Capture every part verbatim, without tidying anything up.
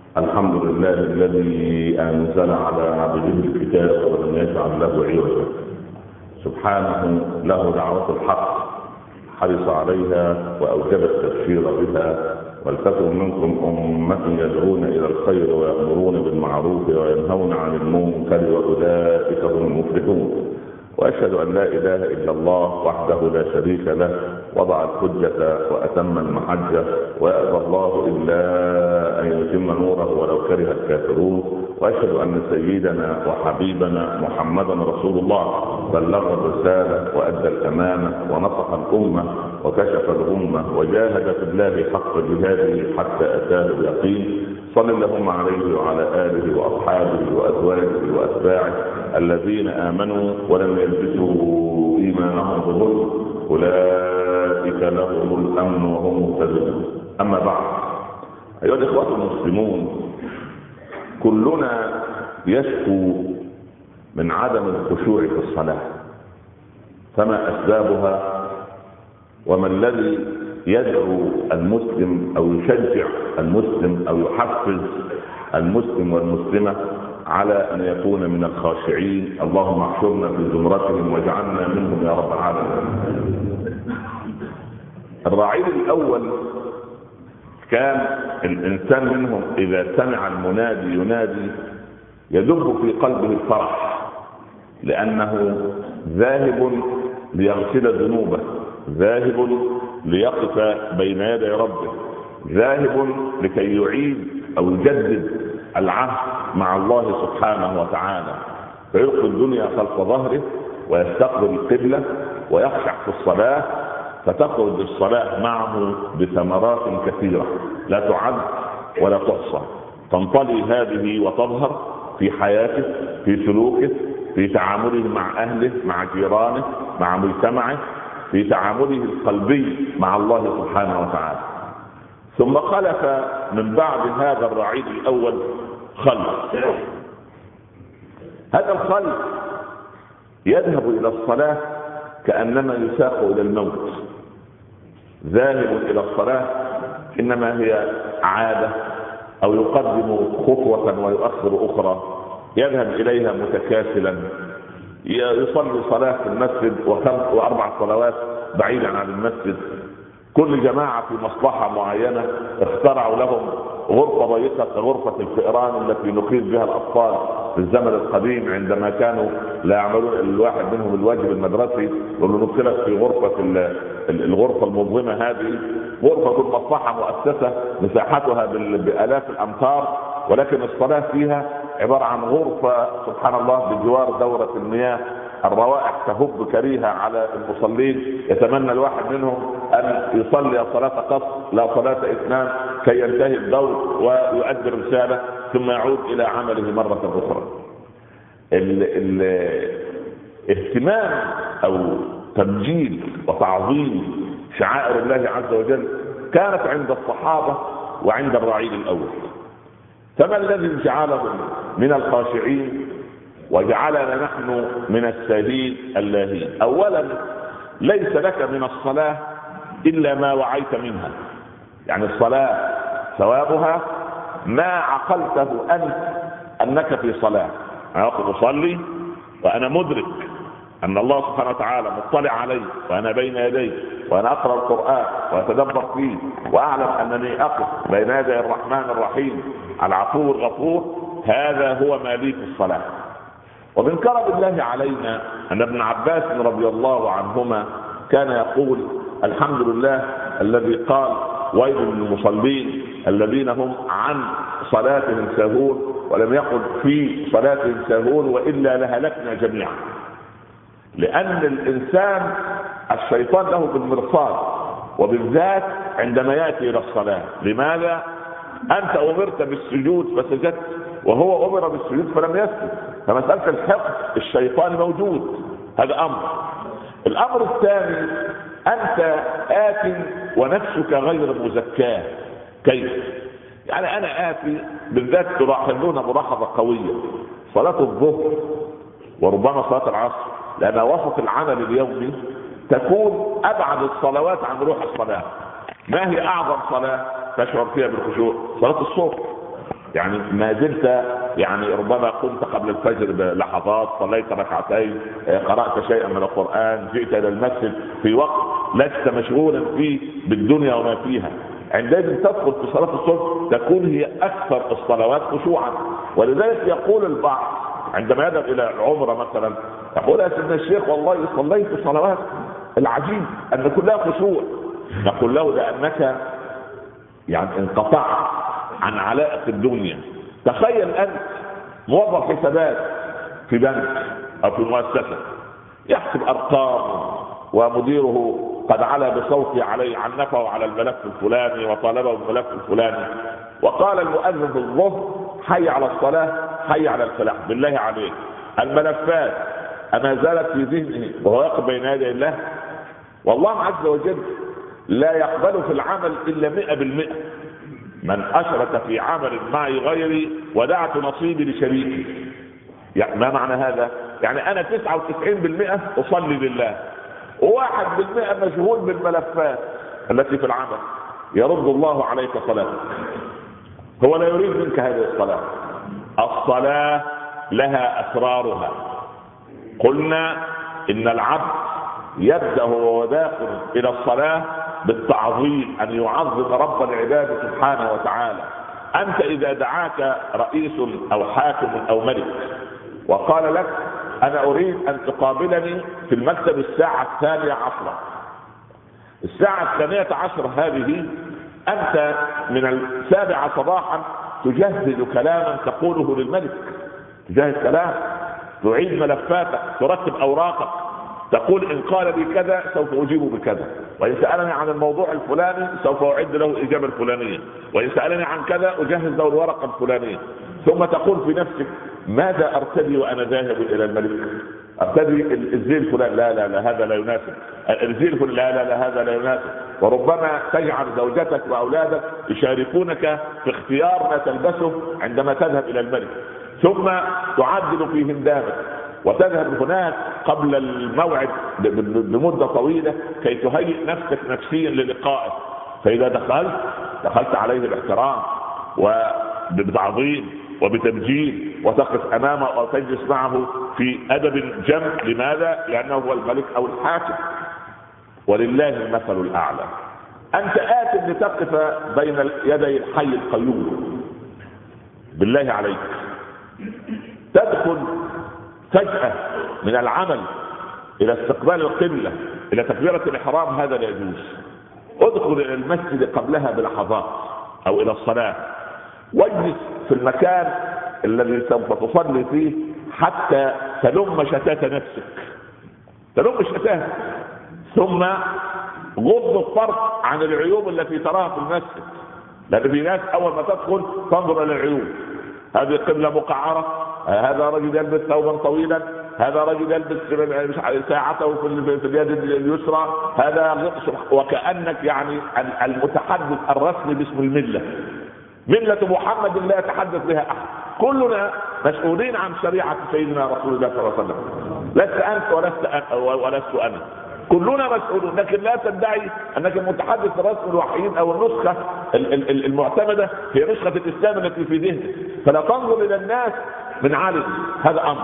الحمد لله الذي أنزل على عبده الكتاب ولم يجعل له عوجا. سبحانه له دعوة الحق حرص عليها وأوجب التبشير بها. ولتكن منكم أمة يدعون إلى الخير ويأمرون بالمعروف وينهون عن المنكر وأولئك هم المفلحون. وأشهد أن لا إله إلا الله وحده لا شريك له وضع الحجة وأتم المحجة ويأبى الله إلا أن يتم نوره ولو كره الكافرون. وأشهد أن سيدنا وحبيبنا محمدا رسول الله بلغ الرسالة وأدى الأمانة ونصح الأمة وكشف الأمة وجاهد في الله حق جهاده حتى أتاه اليقين. صل اللهم عليه وعلى آله وأصحابه وأزواجه وأتباعه الذين آمنوا ولم يلبسوا إيمانهم بظلم أولئك لهم الأمن وهم مهتدون. أما بعد، أيها الإخوة المسلمون، كلنا يشكو من عدم الخشوع في الصلاة، فما أسبابها؟ وما الذي يدعو المسلم أو يشجع المسلم أو يحفز المسلم والمسلمة على أن يكون من الخاشعين؟ اللهم احشرنا في زمرتهم واجعلنا منهم يا رب العالمين. الرعيل الأول كان الإنسان منهم إذا سمع المنادي ينادي يدب في قلبه الفرح، لأنه ذاهب ليغسل ذنوبه، ذاهب ليقف بين يدي ربه، ذاهب لكي يعيد أو يجدد العهد مع الله سبحانه وتعالى، فيلقي الدنيا خلف ظهره ويستقبل القبلة ويخشع في الصلاة، فتخرج الصلاة معه بثمرات كثيرة لا تعد ولا تحصى. تنطلي هذه وتظهر في حياته، في سلوكه، في تعامله مع أهله، مع جيرانه، مع مجتمعه، في تعامله القلبي مع الله سبحانه وتعالى. ثم خلف من بعد هذا الرعيل الأول خلف. هذا الخلف يذهب إلى الصلاة كأنما يساق إلى الموت، ذاهب إلى الصلاة إنما هي عادة، أو يقدم خطوة ويؤخر أخرى، يذهب إليها متكاسلا، يصلي صلاة في المسجد وخمس وأربع صلوات بعيدا عن المسجد. كل جماعة في مصلحة معينة اخترعوا لهم غرفة ضيقة كغرفة الفئران التي نقيس بها الأطفال في الزمن القديم عندما كانوا لا يعملون الواحد منهم الواجب المدرسي، وندخلت في غرفة الغرفة المظلمة. هذه غرفة المصلحة مؤسسة مساحتها بآلاف الأمتار، ولكن الصلاة فيها عبارة عن غرفة سبحان الله بجوار دورة المياه، الروائح تهب كريهة على المصلين، يتمنى الواحد منهم أن يصلي صلاة قصر لا صلاة إتمام كي ينتهي الدور ويؤدي الرسالة ثم يعود إلى عمله مرة أخرى. الاهتمام أو تبجيل وتعظيم شعائر الله عز وجل كانت عند الصحابة وعند الرعيل الأول. فما الذي جعلهم من الخاشعين وجعلنا نحن من الساهين اللاهين؟ أولا، ليس لك من الصلاة إلا ما وعيت منها، يعني الصلاة ثوابها ما عقلته أنت أنك في صلاة. أنا أصلي وأنا مدرك أن الله سبحانه وتعالى مطلع علي وأنا بين يديه، وأنا أقرأ القرآن وأتدبر فيه، وأعلم أنني أقف بين يدي الرحمن الرحيم العفو الغفور. هذا هو ما لي في الصلاة. ومن كرم الله علينا أن ابن عباس رضي الله عنهما كان يقول: الحمد لله الذي قال: ويل للمصلين الذين هم عن صلاتهم ساهون، ولم يقل في صلاتهم ساهون وإلا لهلكنا جميعا. لأن الإنسان الشيطان له بالمرصاد، وبالذات عندما يأتي إلى الصلاة. لماذا؟ أنت أمرت بالسجود فسجدت، وهو أمر بالسجود فلم يسجد، فمسألة الحقد الشيطان موجود. هذا أمر. الأمر الثاني، أنت آت ونفسك غير مزكاة. كيف؟ يعني أنا آتي، بالذات تلاحظون ملاحظة قوية، صلاة الظهر وربما صلاة العصر، لأن وسط العمل اليومي تكون أبعد الصلوات عن روح الصلاة. ما هي أعظم صلاة تشعر فيها بالخشوع؟ صلاة الصبح. يعني ما زلت يعني ربما قمت قبل الفجر بلحظات، صليت ركعتين، قرأت شيئا من القرآن، جئت إلى المسجد في وقت لست مشغولا فيه بالدنيا وما فيها. عندما تدخل في صلاة الصبح تكون هي أكثر الصلوات خشوعا. ولذلك يقول البعض عندما يذهب إلى العمرة مثلا، يقول يا سيدنا الشيخ والله صليت صلوات العجيب أن كلها خشوع. نقول له لأنك يعني انقطعت عن علائق الدنيا. تخيل أنت موظف حسابات في بنك أو في مؤسسة، يحسب أرقام ومديره قد علا بصوته عليه عنفه على الملف الفلاني وطالبه بالملف الفلاني، وقال المؤذن في الظهر حي على الصلاة حي على الفلاح. بالله عليك الملفات أما زالت في ذهنه وهو يقف بين يدي الله؟ والله عز وجل لا يقبل في العمل إلا مئة بالمئة. من أشرك في عمل معي غيري ودعت نصيبي لشريكي. يعني ما معنى هذا؟ يعني أنا تسعة وتسعين بالمئة أصلي لله، وواحد بالمئة مشغول بالملفات التي في العمل. يرد الله عليك صلاتك. هو لا يريد منك هذه الصلاة. الصلاة لها أسرارها. قلنا إن العبد يبدأ وهو داخل إلى الصلاة بالتعظيم، أن يعظم رب العباد سبحانه وتعالى. أنت إذا دعاك رئيس أو حاكم أو ملك وقال لك أنا أريد أن تقابلني في المكتب الساعة الثانية عشرة، الساعة الثانية عشر هذه أنت من السابعة صباحا تجهز كلاما تقوله للملك، تجهز كلام، تعيد ملفاتك، ترتب أوراقك، تقول إن قال لي كذا سوف أجيبه بكذا، وإن سألني عن الموضوع الفلاني سوف أعد له الإجابة الفلانية، وإن سألني عن كذا أجهز له الورقة الفلانية. ثم تقول في نفسك ماذا أرتدي وأنا ذاهب إلى الملك؟ أرتدي الزي الفلاني؟ لا لا لا هذا لا يناسب. الزي الفلاني؟ لا لا لا هذا لا يناسب. وربما تجعل زوجتك وأولادك يشاركونك في اختيار ما تلبسه عندما تذهب إلى الملك. ثم تعدل في هندامك وتذهب هناك قبل الموعد بمدة طويلة كي تهيئ نفسك نفسيا للقائه. فإذا دخلت دخلت عليه باحترام وبتعظيم وبتبجيل، وتقف أمامه وتجلس معه في أدب جم. لماذا؟ لأنه هو الملك أو الحاكم، ولله المثل الأعلى. أنت آت لتقف بين يدي الحي القيوم. بالله عليك تدخل فجأة من العمل إلى استقبال القبلة إلى تكبيرة الإحرام، هذا لا يجوز. ادخل إلى المسجد قبلها بلحظات أو إلى الصلاة، واجلس في المكان الذي سوف تصلي فيه حتى تلم شتات نفسك، تلم شتات. ثم غض الطرف عن العيوب التي تراها في المسجد، لأن في ناس أول ما تدخل تنظر إلى العيوب. هذه قبلة مقعرة، هذا رجل يلبس ثوبا طويلا، هذا رجل يلبس ساعته في اليد اليسرى، هذا، وكأنك يعني المتحدث الرسمي باسم الملة. ملة محمد لا يتحدث بها أحد. كلنا مسؤولين عن شريعة سيدنا رسول الله صلى الله عليه وسلم. لست أنت ولست أنا ولست أنا، كلنا مسؤولون. لكن لا تدعي أنك المتحدث الرسمي الوحيد أو النسخة المعتمدة هي نسخة الإسلام التي في ذهنك، فلا تنظر إلى الناس من عالم. هذا أمر.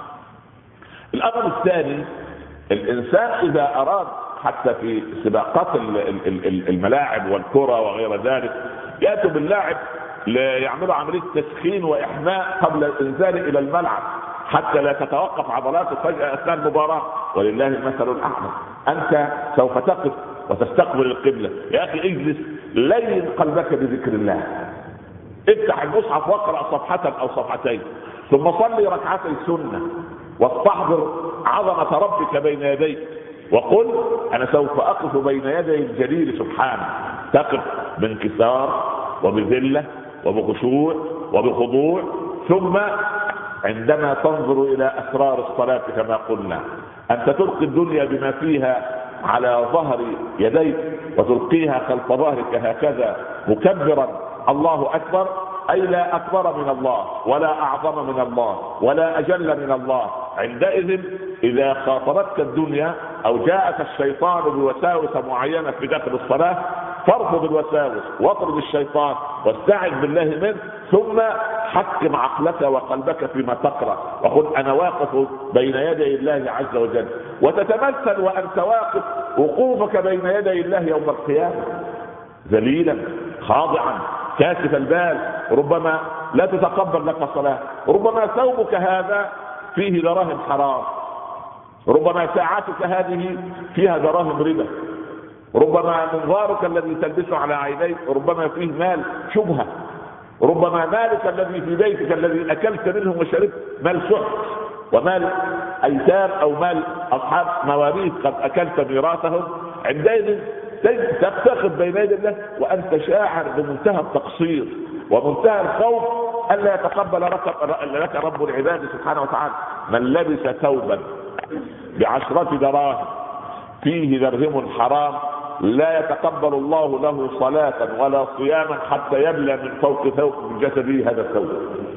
الأمر الثاني، الإنسان إذا أراد حتى في سباقات الملاعب والكرة وغير ذلك يأتوا باللاعب ليعملوا عملية تسخين وإحماء قبل الإنزال إلى الملعب حتى لا تتوقف عضلاته فجأة أثناء المباراة، ولله المثل الأعلى. أنت سوف تقف وتستقبل القبلة، يا أخي اجلس لين قلبك بذكر الله، افتح المصحف واقرأ صفحة أو صفحتين، ثم صلي ركعتي سنة واستحضر عظمة ربك بين يديك، وقل أنا سوف أقف بين يدي الجليل سبحانه. تقف بانكسار وبذلة وبخشوع وبخضوع. ثم عندما تنظر إلى أسرار الصلاة كما قلنا، أنت تلقي الدنيا بما فيها على ظهر يديك وتلقيها خلف ظهرك هكذا مكبرا الله أكبر، أي لا أكبر من الله ولا أعظم من الله ولا أجل من الله. عندئذ إذا خاطرتك الدنيا أو جاءك الشيطان بوساوس معينة في داخل الصلاة، فارفض الوساوس واطرد الشيطان واستعذ بالله منه، ثم حكم عقلك وقلبك فيما تقرأ، وقل أنا واقف بين يدي الله عز وجل، وتتمثل وأنت واقف وقوفك بين يدي الله يوم القيامة ذليلا خاضعا كاشف البال. ربما لا تتقبل لك صلاة، ربما ثوبك هذا فيه دراهم حرام، ربما ساعتك هذه فيها دراهم ربا، ربما منظارك الذي تلبسه على عينيك ربما فيه مال شبهة، ربما مالك الذي في بيتك الذي أكلت منه وشربت مال سحت ومال أيتام أو مال أصحاب مواريث قد أكلت ميراثهم. عندئذ تفتخر بين يدي الله وأنت شاعر بمنتهى التقصير ومنتهى الخوف ألا يتقبل لك رب العباد سبحانه وتعالى. من لبس ثوبا بعشرة دراهم فيه درهم حرام لا يتقبل الله له صلاة ولا صياما حتى يبلى من فوق ثوب من جسده هذا الثوب.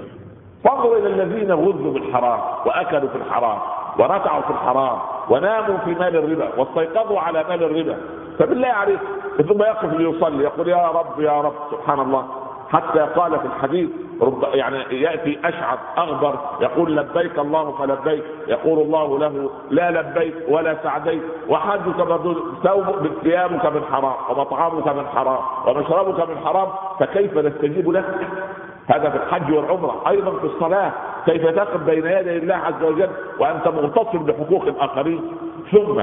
فانظر إلى الذين غزوا بالحرام وأكلوا في الحرام ورتعوا في الحرام وناموا في مال الربا واستيقظوا على مال الربا، فبالله عليك ثم يقف ليصلي يقول يا رب يا رب سبحان الله، حتى قال في الحديث رب يعني يأتي أشعث أغبر يقول لبيك اللهم لبيك، يقول الله له لا لبيك ولا سعديك، وحجك مردود، ثوبك ثيابك من حرام ومطعمك من حرام ومشربك من حرام، فكيف نستجيب لك؟ هذا في الحج والعمرة. أيضا في الصلاة كيف تقف بين يدي الله عز وجل وأنت مغتصب بحقوق الآخرين، ثم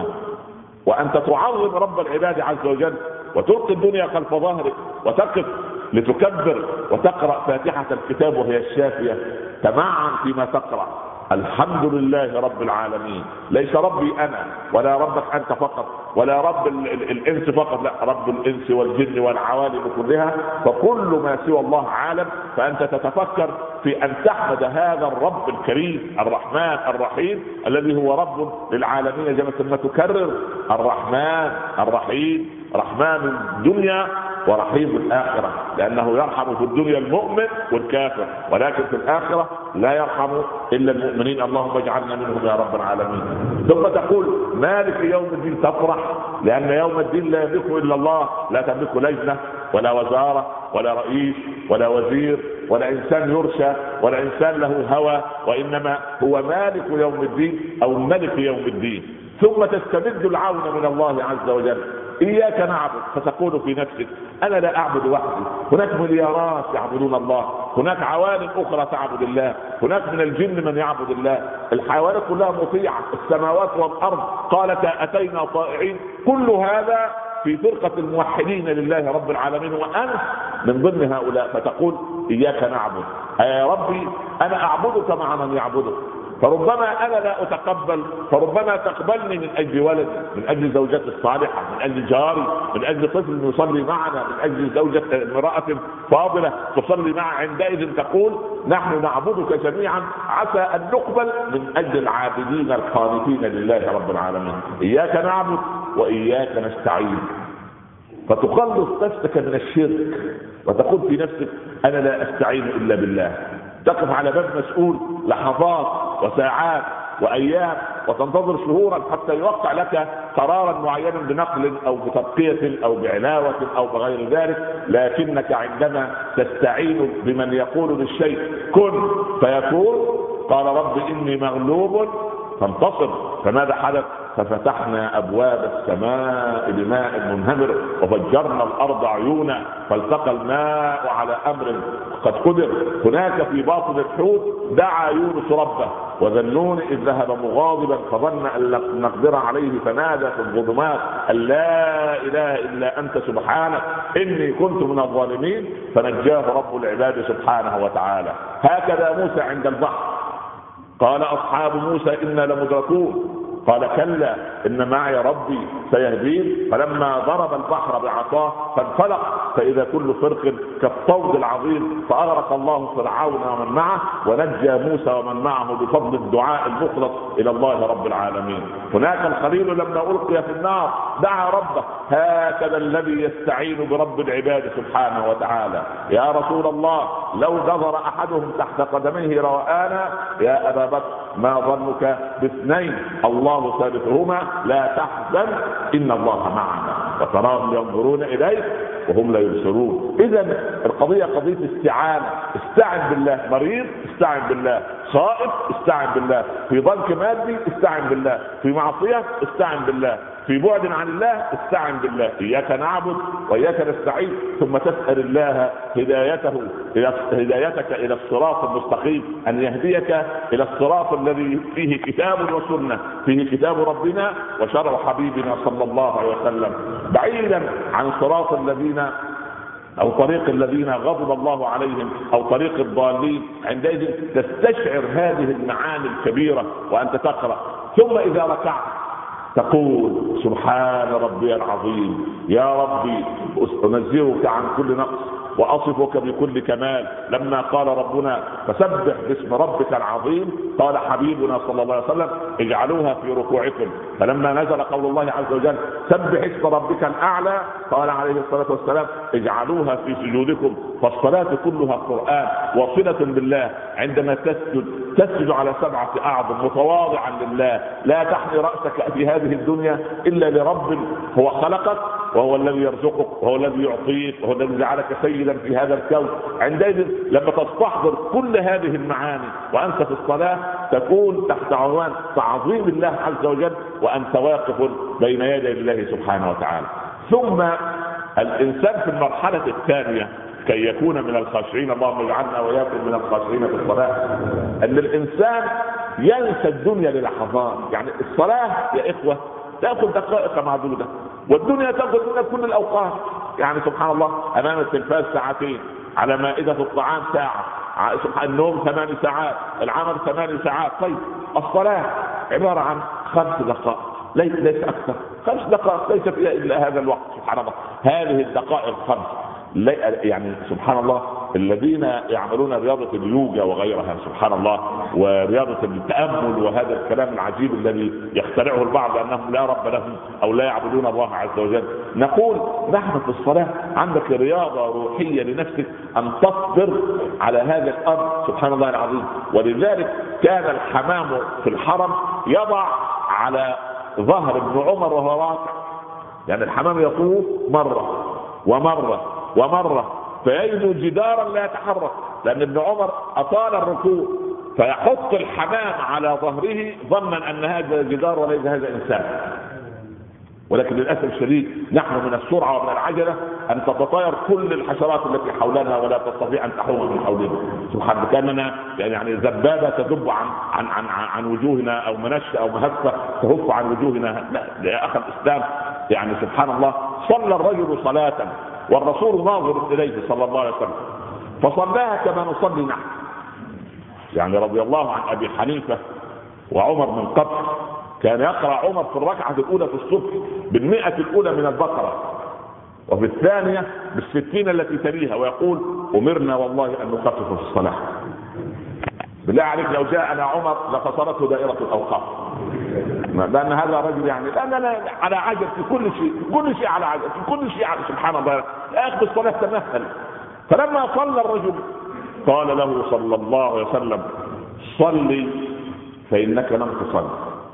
وأنت تعظم رب العباد عز وجل وتلقي الدنيا خلف ظهرك وتقف لتكبر وتقرأ فاتحة الكتاب وهي الشافية تمعن فيما تقرأ الحمد لله رب العالمين. ليس ربي أنا ولا ربك أنت فقط ولا رب الإنس فقط، لا، رب الإنس والجن والعوالم كلها، فكل ما سوى الله عالم. فأنت تتفكر في أن تحمد هذا الرب الكريم الرحمن الرحيم الذي هو رب للعالمين، زي ما تكرر الرحمن الرحيم، رحمن الدنيا ورحيم الآخرة، لأنه يرحم في الدنيا المؤمن والكافر، ولكن في الآخرة لا يرحم إلا المؤمنين، اللهم اجعلنا منهم يا رب العالمين. ثم تقول مالك يوم الدين، تفرح لأن يوم الدين لا يملكه إلا الله، لا تملكه لجنة ولا وزارة ولا رئيس ولا وزير ولا إنسان يرشى ولا إنسان له هوى، وإنما هو مالك يوم الدين أو ملك يوم الدين. ثم تستمد العون من الله عز وجل، إياك نعبد، فتقول في نفسك أنا لا أعبد وحدي، هناك مليارات يعبدون الله، هناك عوالم أخرى تعبد الله، هناك من الجن من يعبد الله، الحيوانات كلها مطيعة، السماوات والأرض قالتا أتينا طائعين، كل هذا في فرقة الموحدين لله رب العالمين، وأنت من ضمن هؤلاء. فتقول إياك نعبد، يا ربي أنا أعبدك مع من يعبدك، فربما أنا لا أتقبل، فربما تقبلني من أجل ولدي، من أجل زوجتي الصالحة، من أجل جاري، من أجل طفل يصلي معنا، من أجل زوجة امرأة فاضلة تصلي معنا. عندئذ تقول نحن نعبدك جميعا عسى أن نقبل من أجل العابدين القانتين لله رب العالمين. إياك نعبد وإياك نستعين، فتخلص نفسك من الشرك وتقول في نفسك أنا لا أستعين إلا بالله. تقف على باب مسؤول لحظات وساعات وأيام وتنتظر شهورا حتى يوقع لك قرارا معينا بنقل أو بتبقية أو بعلاوة أو بغير ذلك، لكنك عندما تستعين بمن يقول للشيء كن فيكون، قال رب إني مغلوب فانتصر، فماذا حدث؟ ففتحنا أبواب السماء بماء منهمر وفجرنا الأرض عيونا فالتقى الماء على أمر قد قدر. هناك في باطن الحوت دعا يونس ربه وذنون إذ ذهب مغاضبا فظن أن لن نقدر عليه فنادى في الظلمات أن لا إله إلا أنت سبحانك إني كنت من الظالمين فنجاه رب العباد سبحانه وتعالى. هكذا موسى عند البحر قال أصحاب موسى إنا لمدركون، قال كلا إن معي ربي سيهدين، فلما ضرب البحر بعصاه فانفلق فإذا كل فرق كالطود العظيم، فأغرق الله فرعون ومن معه ونجى موسى ومن معه بفضل الدعاء المخلص إلى الله رب العالمين. هناك الخليل لما ألقي في النار دعا ربه، هكذا الذي يستعين برب العباد سبحانه وتعالى. يا رسول الله لو نظر أحدهم تحت قدميه رآنا، يا أبا بكر ما ظنك باثنين الله ثالثهما لا تحزن إن الله معنا، وتراهم ينظرون إليك وهم لا يبصرون. اذا القضيه قضيه استعانه، استعن بالله. مريض استعن بالله، خائف استعن بالله، في ضنك مادي استعن بالله، في معصيه استعن بالله، في بعد عن الله استعن بالله. اياك نعبد واياك نستعين، ثم تسال الله هدايته هدايتك الى الصراط المستقيم، ان يهديك الى الصراط الذي فيه كتاب وسنه، فيه كتاب ربنا وشرع حبيبنا صلى الله عليه وسلم، بعيدا عن صراط الذين او طريق الذين غضب الله عليهم او طريق الضالين. عندئذ تستشعر هذه المعاني الكبيره وانت تقرا. ثم اذا ركعت تقول سبحان ربي العظيم، يا ربي انزهك عن كل نقص واصفك بكل كمال. لما قال ربنا فسبح باسم ربك العظيم، قال حبيبنا صلى الله عليه وسلم اجعلوها في ركوعكم. فلما نزل قول الله عز وجل سبح اسم ربك الاعلى، قال عليه الصلاه والسلام اجعلوها في سجودكم. فالصلاه كلها قران وصله بالله. عندما تسجد تسجد على سبعه اعظم متواضعا لله، لا تحني راسك في هذه الدنيا الا لرب هو خلقك وهو الذي يرزقك وهو الذي يعطيك وهو الذي جعلك سيدا في هذا الكون. عندئذ لما تستحضر كل هذه المعاني وانت في الصلاه تكون تحت عنوان تعظيم الله عز وجل وانت واقف بين يدي الله سبحانه وتعالى. ثم الانسان في المرحله الثانيه كي يكون من الخاشعين، اللهم اجعلنا واياكم من الخاشعين في الصلاه، ان الانسان ينسى الدنيا للحظات. يعني الصلاه يا اخوه تاخذ دقائق معدوده، والدنيا تاخذ منك كل الاوقات. يعني سبحان الله امام التلفاز ساعتين، على مائده الطعام ساعه، النوم ثمان ساعات، العمل ثمان ساعات. طيب الصلاه عباره عن خمس دقائق ليس اكثر، خمس دقائق ليس فيها الا هذا الوقت. سبحان الله هذه الدقائق الخمس، يعني سبحان الله الذين يعملون رياضة اليوجا وغيرها سبحان الله، ورياضة التأمل وهذا الكلام العجيب الذي يخترعه البعض أنهم لا رب لهم أو لا يعبدون الله عز وجل، نقول نحن في الصلاة عندك رياضة روحية لنفسك أن تصبر على هذا الأمر سبحان الله العظيم. ولذلك كان الحمام في الحرم يضع على ظهر ابن عمر وهو راكع، يعني الحمام يطوف مرة ومرة ومرة فيجد جدارا لا يتحرك، لأن ابن عمر أطال الركوع فيحط الحمام على ظهره ظنا أن هذا جدار وليس هذا إنسان. ولكن للأسف الشديد نحن من السرعة ومن العجلة أن تتطاير كل الحشرات التي حولنا ولا تستطيع أن تحوم من حولنا سبحان الله، كأننا يعني ذبابة تذب عن عن عن عن وجوهنا أو منشة أو مهفة تهف عن وجوهنا. لا يا أخي الإسلام يعني سبحان الله صلى الرجل صلاة والرسول ناظر إليه صلى الله عليه وسلم فصلاها كما نصلي نحن. يعني رضي الله عن أبي حنيفة وعمر من قبل كان يقرأ عمر في الركعة الأولى في الصبح بالمئة الأولى من البقرة، وفي الثانية بالستين التي تليها، ويقول أمرنا والله أن نخفف في الصلاة. بالله عليك لو جاءنا عمر لفصلته دائرة الأوقاف، لأن هذا رجل يعني لأننا على عجل في كل شيء، في كل شيء على عجل، في كل شيء على سبحان الله. آخر الصلاة تمهل. فلما صلى الرجل قال له صلى الله عليه وسلم صلي فإنك لم تصلي.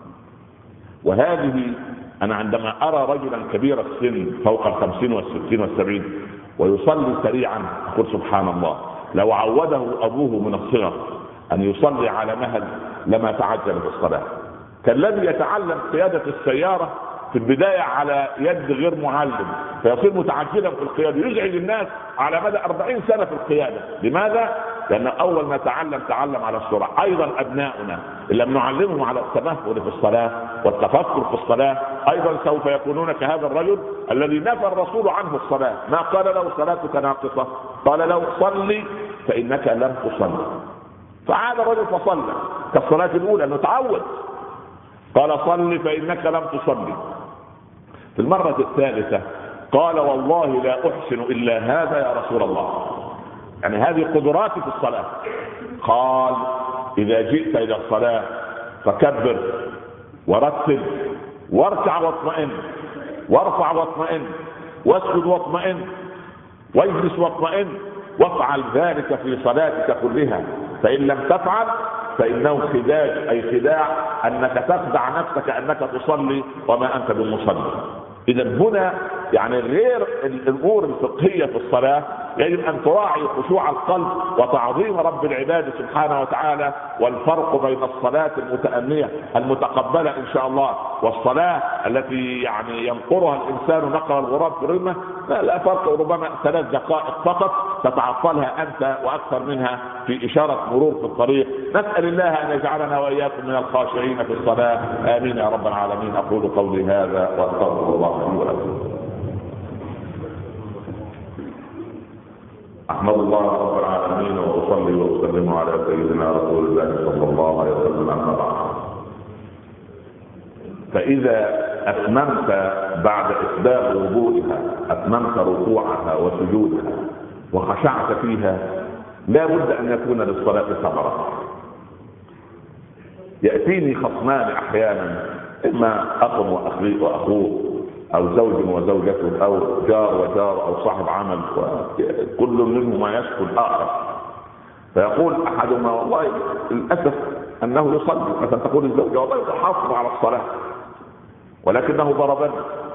وهذه أنا عندما أرى رجلا كبير السن فوق الخمسين والستين والسبعين ويصلي سريعا أقول سبحان الله، لو عوده أبوه من الصغر أن يصلي على مهل لما تعجل بالصلاة. كالذي يتعلم قيادة السيارة في البداية على يد غير معلم فيصير متعجلا في القيادة يزعج الناس على مدى أربعين سنة في القيادة. لماذا؟ لأن أول ما تعلم تعلم على السرعة. أيضا أبناؤنا إن لم نعلمهم على التمهل في الصلاة والتفكر في الصلاة أيضا سوف يكونون كهذا الرجل الذي نفى الرسول عنه الصلاة. ما قال له صلاتك ناقصة، قال له صلي فإنك لم تصلي. فعاد الرجل فصلى كالصلاة الأولى أنه تعود، قال صلي فإنك لم تصلي. في المرة الثالثة قال والله لا أحسن إلا هذا يا رسول الله، يعني هذه قدراتي في الصلاة. قال إذا جئت إلى الصلاة فكبر ورتب واركع واطمئن، وارفع واطمئن، واسجد واطمئن، واجلس واطمئن، وافعل ذلك في صلاتك كلها، فإن لم تفعل فإنه خداج أي خداع أنك تخدع نفسك أنك تصلي وما أنت بالمصلي. إذا هنا يعني غير الامور الفقهيه في الصلاه يجب ان تراعي خشوع القلب وتعظيم رب العباد سبحانه وتعالى، والفرق بين الصلاه المتأنية المتقبله ان شاء الله والصلاه التي يعني ينقرها الانسان نقر الغراب في الرمه لا, لا فرق، ربما ثلاث دقائق فقط تتعطلها انت واكثر منها في اشاره مرور في الطريق. نسال الله ان يجعلنا واياكم من الخاشعين في الصلاه، امين يا رب العالمين. اقول قولي هذا واستغفر الله لي ولكم. احمد الله رب العالمين واصلي واسلم على سيدنا رسول الله صلى الله عليه وسلم. اما بعد، فاذا اتممت بعد اسباغ وضوئها اتممت ركوعها وسجودها وخشعت فيها، لا بد ان يكون للصلاه ثمره. ياتيني خصمان احيانا، اما اخ واخوه او زوج وزوجته او جار وجار او صاحب عمل، وكل منهما يشكو الاخر، فيقول احدهما والله للاسف انه يصلي، مثلا تقول الزوجه والله يحافظ على الصلاه ولكنه ضربني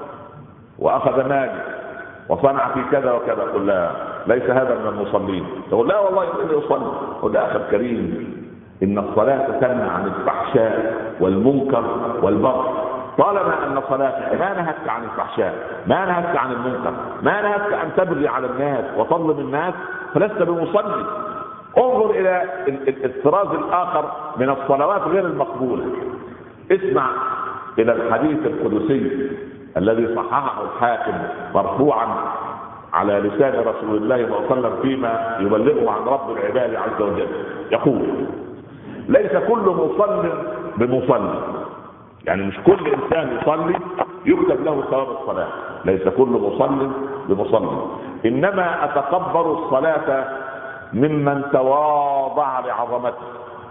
واخذ مالي وصنع في كذا وكذا. قل لا، ليس هذا من المصلين. تقول لا والله اني اصلي. قل لا اخي الكريم، ان الصلاه تنهى عن الفحشاء والمنكر والبغي. طالما ان صلاتك ما نهتك عن الفحشاء، ما نهتك عن المنكر، ما نهتك ان تبغي على الناس وتظلم الناس، فلست بمصلي. انظر الى الطراز الاخر من الصلوات غير المقبوله. اسمع الى الحديث القدسي الذي صححه الحاكم مرفوعا على لسان رسول الله صلى الله عليه وسلم فيما يبلغه عن رب العباد عز وجل. يقول: ليس كل مصل بمصلي، يعني مش كل انسان يصلي يكتب له ثواب الصلاه. ليس كل مصل بمصلي، انما اتقبل الصلاه ممن تواضع لعظمته.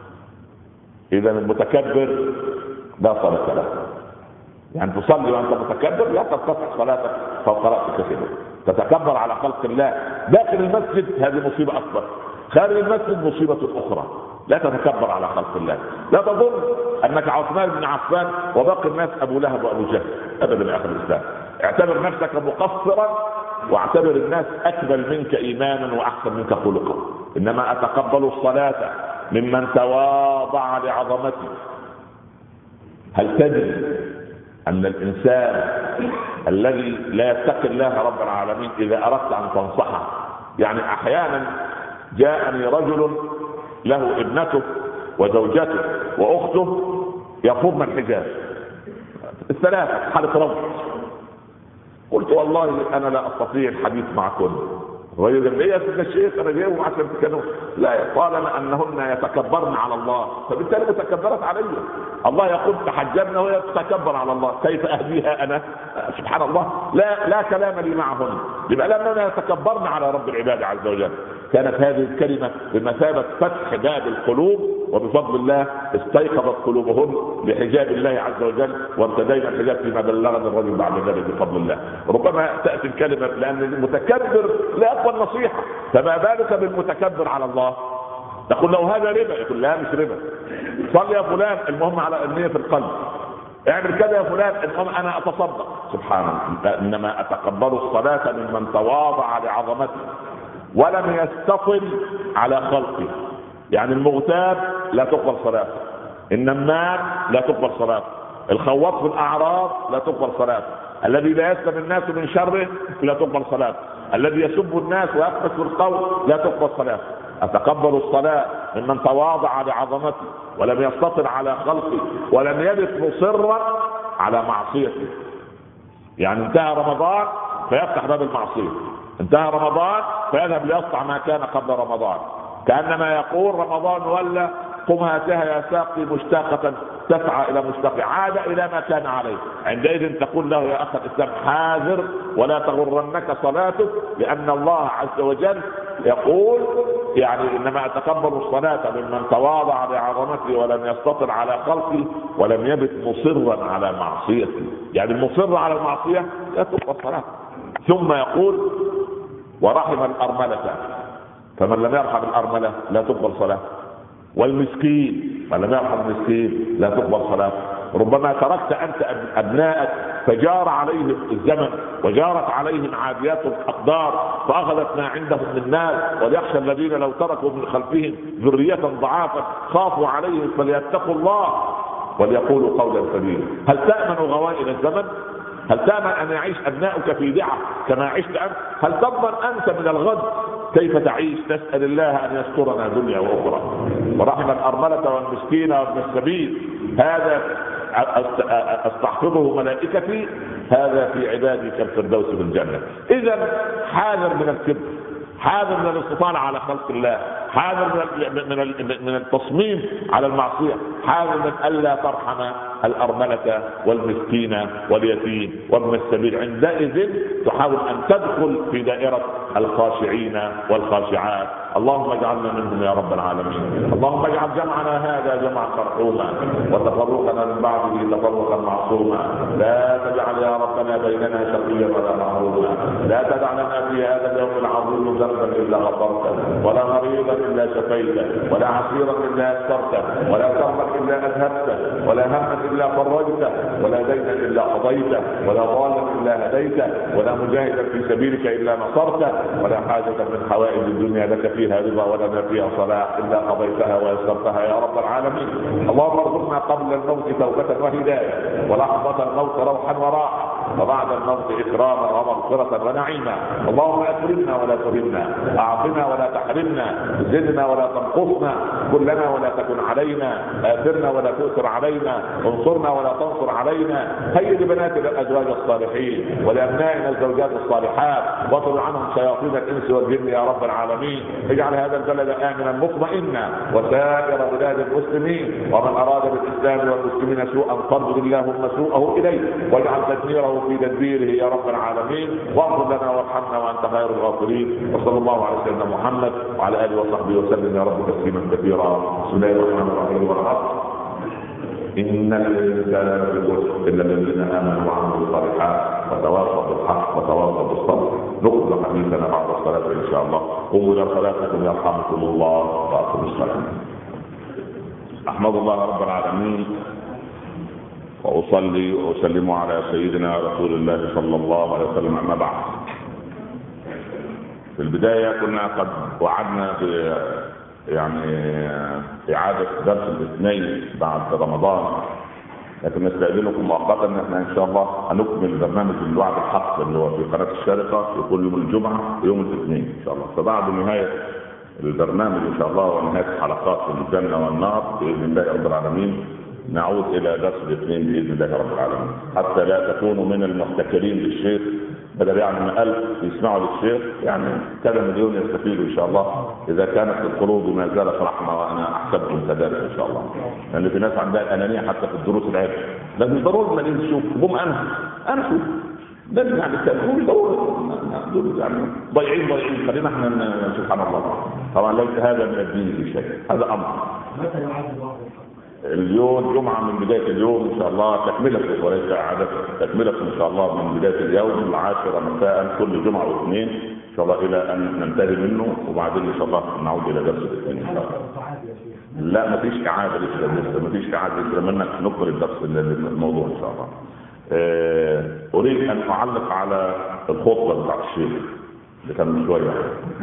اذا المتكبر لا صلاه له. يعني تصلي وانت متكبر لا ترتفع صلاتك فوق راسك كده، تتكبر على خلق الله. داخل المسجد هذه مصيبه اكبر، خارج المسجد مصيبه اخرى. لا تتكبر على خلق الله. لا تظن انك عثمان بن عفان وباقي الناس ابو لهب وابو جهل، ابدا يا اخي الاسلام. اعتبر نفسك مقصرا واعتبر الناس اكمل منك ايمانا واحسن منك خلقا. انما اتقبل الصلاه ممن تواضع لعظمته. هل تدري ان الانسان الذي لا يتقي الله رب العالمين اذا اردت ان تنصحه، يعني احيانا جاءني رجل له ابنته وزوجته واخته يفضن الحجاب الثلاثه حاله روض. قلت والله انا لا استطيع الحديث معكم. الرجل قال لي يا سيدنا الشيخ انا جايبهم عشان تتكلموا. لا، طالما انهن يتكبرن على الله فبالتالي تكبرت علي. الله يقول تحجبنا وهي تتكبر على الله، كيف اهديها انا؟ سبحان الله. لا لا كلام لي معهن، يبقى لاننا يتكبرن على رب العباد عز وجل. كانت هذه الكلمه بمثابه فتح باب القلوب، وبفضل الله استيقظت قلوبهن لحجاب الله عز وجل، وارتدينا الحجاب فيما بلغنا الرجل بعد ذلك بفضل الله. ربما تاتي الكلمه لان المتكبر لا يقبل النصيحه، فما بالك بالمتكبر على الله؟ تقول له هذا ربا، يقول لا مش ربا. صل يا فلان، المهم على النية في القلب. اعمل كذا يا فلان، المهم انا اتصدق. سبحان الله. انما اتقبل الصلاه ممن تواضع لعظمته ولم يستطل على خلقه. يعني المغتاب لا تقبل صلاته، النمام لا تقبل صلاته، الخواط في الاعراض لا تقبل صلاته، الذي لا يسلم الناس من شره لا تقبل صلاته، الذي يسب الناس ويقبس بالقول لا تقبل صلاته. اتقبل الصلاه ممن تواضع لعظمته ولم يستطل على خلقه ولم يبت مصرا على معصيته. يعني انتهى رمضان فيفتح باب المعصيه، انتهى رمضان فيذهب ليصنع ما كان قبل رمضان، كانما يقول رمضان ولا قم هاتها يا ساقي مشتاقة تسعى الى مشتاق، عاد الى ما كان عليه. عندئذ تقول له يا اخ الاسلام حاذر ولا تغرنك صلاتك، لان الله عز وجل يقول يعني انما اتقبل الصلاة ممن تواضع بعظمته ولم يستطر على خلقه ولم يبت مصرا على معصيته. يعني المصر على المعصية لا تقبل صلاة. ثم يقول ورحم الارملة، فمن لم يرحم الارملة لا تقبل صلاة. والمسكين، من لم يرحم المسكين لا تقبل صلاة. ربما تركت انت ابنائك فجار عليهم الزمن وجارت عليهم عاديات الاقدار فاخذت ما عندهم من مال، وليخشى الذين لو تركوا من خلفهم ذرية ضعافا خافوا عليهم فليتقوا الله وليقولوا قولا سديدا. هل تأمن غوائل الزمن؟ هل تأمن أن يعيش أبناؤك في دعة كما عشت أنت؟ هل تضمن أنت من الغد كيف تعيش؟ نسأل الله أن يسترنا دنيا وأخرى. ورحم الأرملة والمسكين وابن السبيل هذا استحفظه ملائكتي، هذا في عبادي كالفردوس بالجنة. إذا حاذر من الكبر، حاذر من الاستطالة على خلق الله، حاذر من من التصميم على المعصية، حاذر من ألا ترحم الأرملة والمسكين واليتيم وابن السبيل. عندئذ تحاول أن تدخل في دائرة الخاشعين والخاشعات. اللهم اجعلنا منهم يا رب العالمين. اللهم اجعل جمعنا هذا جمعا مرحوما وتفرقنا من بعده تفرقا معصوما. لا تجعل يا ربنا بيننا شقيا ولا محروما. لا تدع لنا في هذا اليوم العظيم ذنبا الا غفرته، ولا مريضا الا شفيته، ولا عسيرا الا يسرته، ولا كربا الا اذهبته، ولا هما الا فرجته، ولا دينا الا قضيته، ولا ضالا الا هديته، ولا مجاهدا في سبيلك الا نصرته، ولا حاجة من حوائج الدنيا لك فيها رضا ولنا فيها صلاح إلا قضيتها ويسرتها يا رب العالمين. اللهم ارزقنا قبل الموت توبة وهداية، ولحظة الموت روحا وراحة، وبعد الموت إكراما ومغفرة ونعيما. اللهم أكرمنا ولا تهنا، أعطنا ولا تحرمنا، زدنا ولا تنقصنا، كلنا ولا تكن علينا، آثرنا ولا تؤثر علينا، انصرنا ولا تنصر علينا. هيئ لبناتنا الأزواج الصالحين ولأبنائنا الزوجات الصالحات، واطرد عنهم شياطين الإنس والجن يا رب العالمين. اجعل هذا البلد آمنا مطمئنا وسائر بلاد المسلمين، ومن أراد بالإسلام والمسلمين سوءا فارد اللهم سوءه إليه واجعل تدميره في تدبيره يا رب العالمين. واغفر لنا وارحمنا وأنت خير الغافرين. وصلى الله على سيدنا محمد وعلى آله وصحبه وسلم يا رب تسليما كثيرا. بسم الله الرحمن الرحيم. والعصر إن الإنسان لفي خسر إلا الذين آمنوا وعملوا الصالحات وتواصوا بالحق وتواصوا بالصبر. نقبل حديثنا بعد الصلاة إن شاء الله. قوموا إلى صلاتكم يرحمكم الله وأقم الصلاة. أحمد الله رب العالمين وأصلي وأسلم على سيدنا رسول الله صلى الله عليه وسلم. أما بعد، في البداية كنا قد وعدنا ب يعني إعادة درس الاثنين بعد رمضان، لكن نستأذنكم مؤقتا ان احنا ان شاء الله هنكمل برنامج الوعد الحق اللي هو في قناة الشارقة يكون يوم الجمعة ويوم الاثنين ان شاء الله. فبعد نهاية البرنامج ان شاء الله ونهاية حلقات الجنة والنار بإذن الله رب العالمين نعود الى درس الاثنين بإذن الله رب العالمين، حتى لا تكونوا من المحتكرين للشيخ، بدل يعني من ألف يسمعوا للشيخ يعني كذا مليون يستفيدوا إن شاء الله إذا كانت القلوب ما زالت رحمة، وأنا أحسبكم كذلك إن شاء الله. لأن في ناس عندها الأنانية حتى في الدروس العلم، لكن ضروري ما نشوف بوم أنا أنا شوف لازم يعني التأمين ضروري يعني ضيعين ضيعين خلينا احنا سبحان الله. طبعا ليس هذا من الدين في شيء، هذا أمر. اليوم جمعة من بداية اليوم إن شاء الله تكملة وليس إعادة، تكملة إن شاء الله من بداية اليوم العاشرة مساء كل جمعة واثنين إن شاء الله إلى أن ننتهي منه، وبعدين إن شاء الله نعود إلى درس الاثنين إن شاء الله. لا مفيش إعادة لسه، مفيش إعادة لسه، منك نكمل الدرس الموضوع إن شاء الله. أريد أن أعلق على الخطبة بتاع الشيخ اللي كان من شوية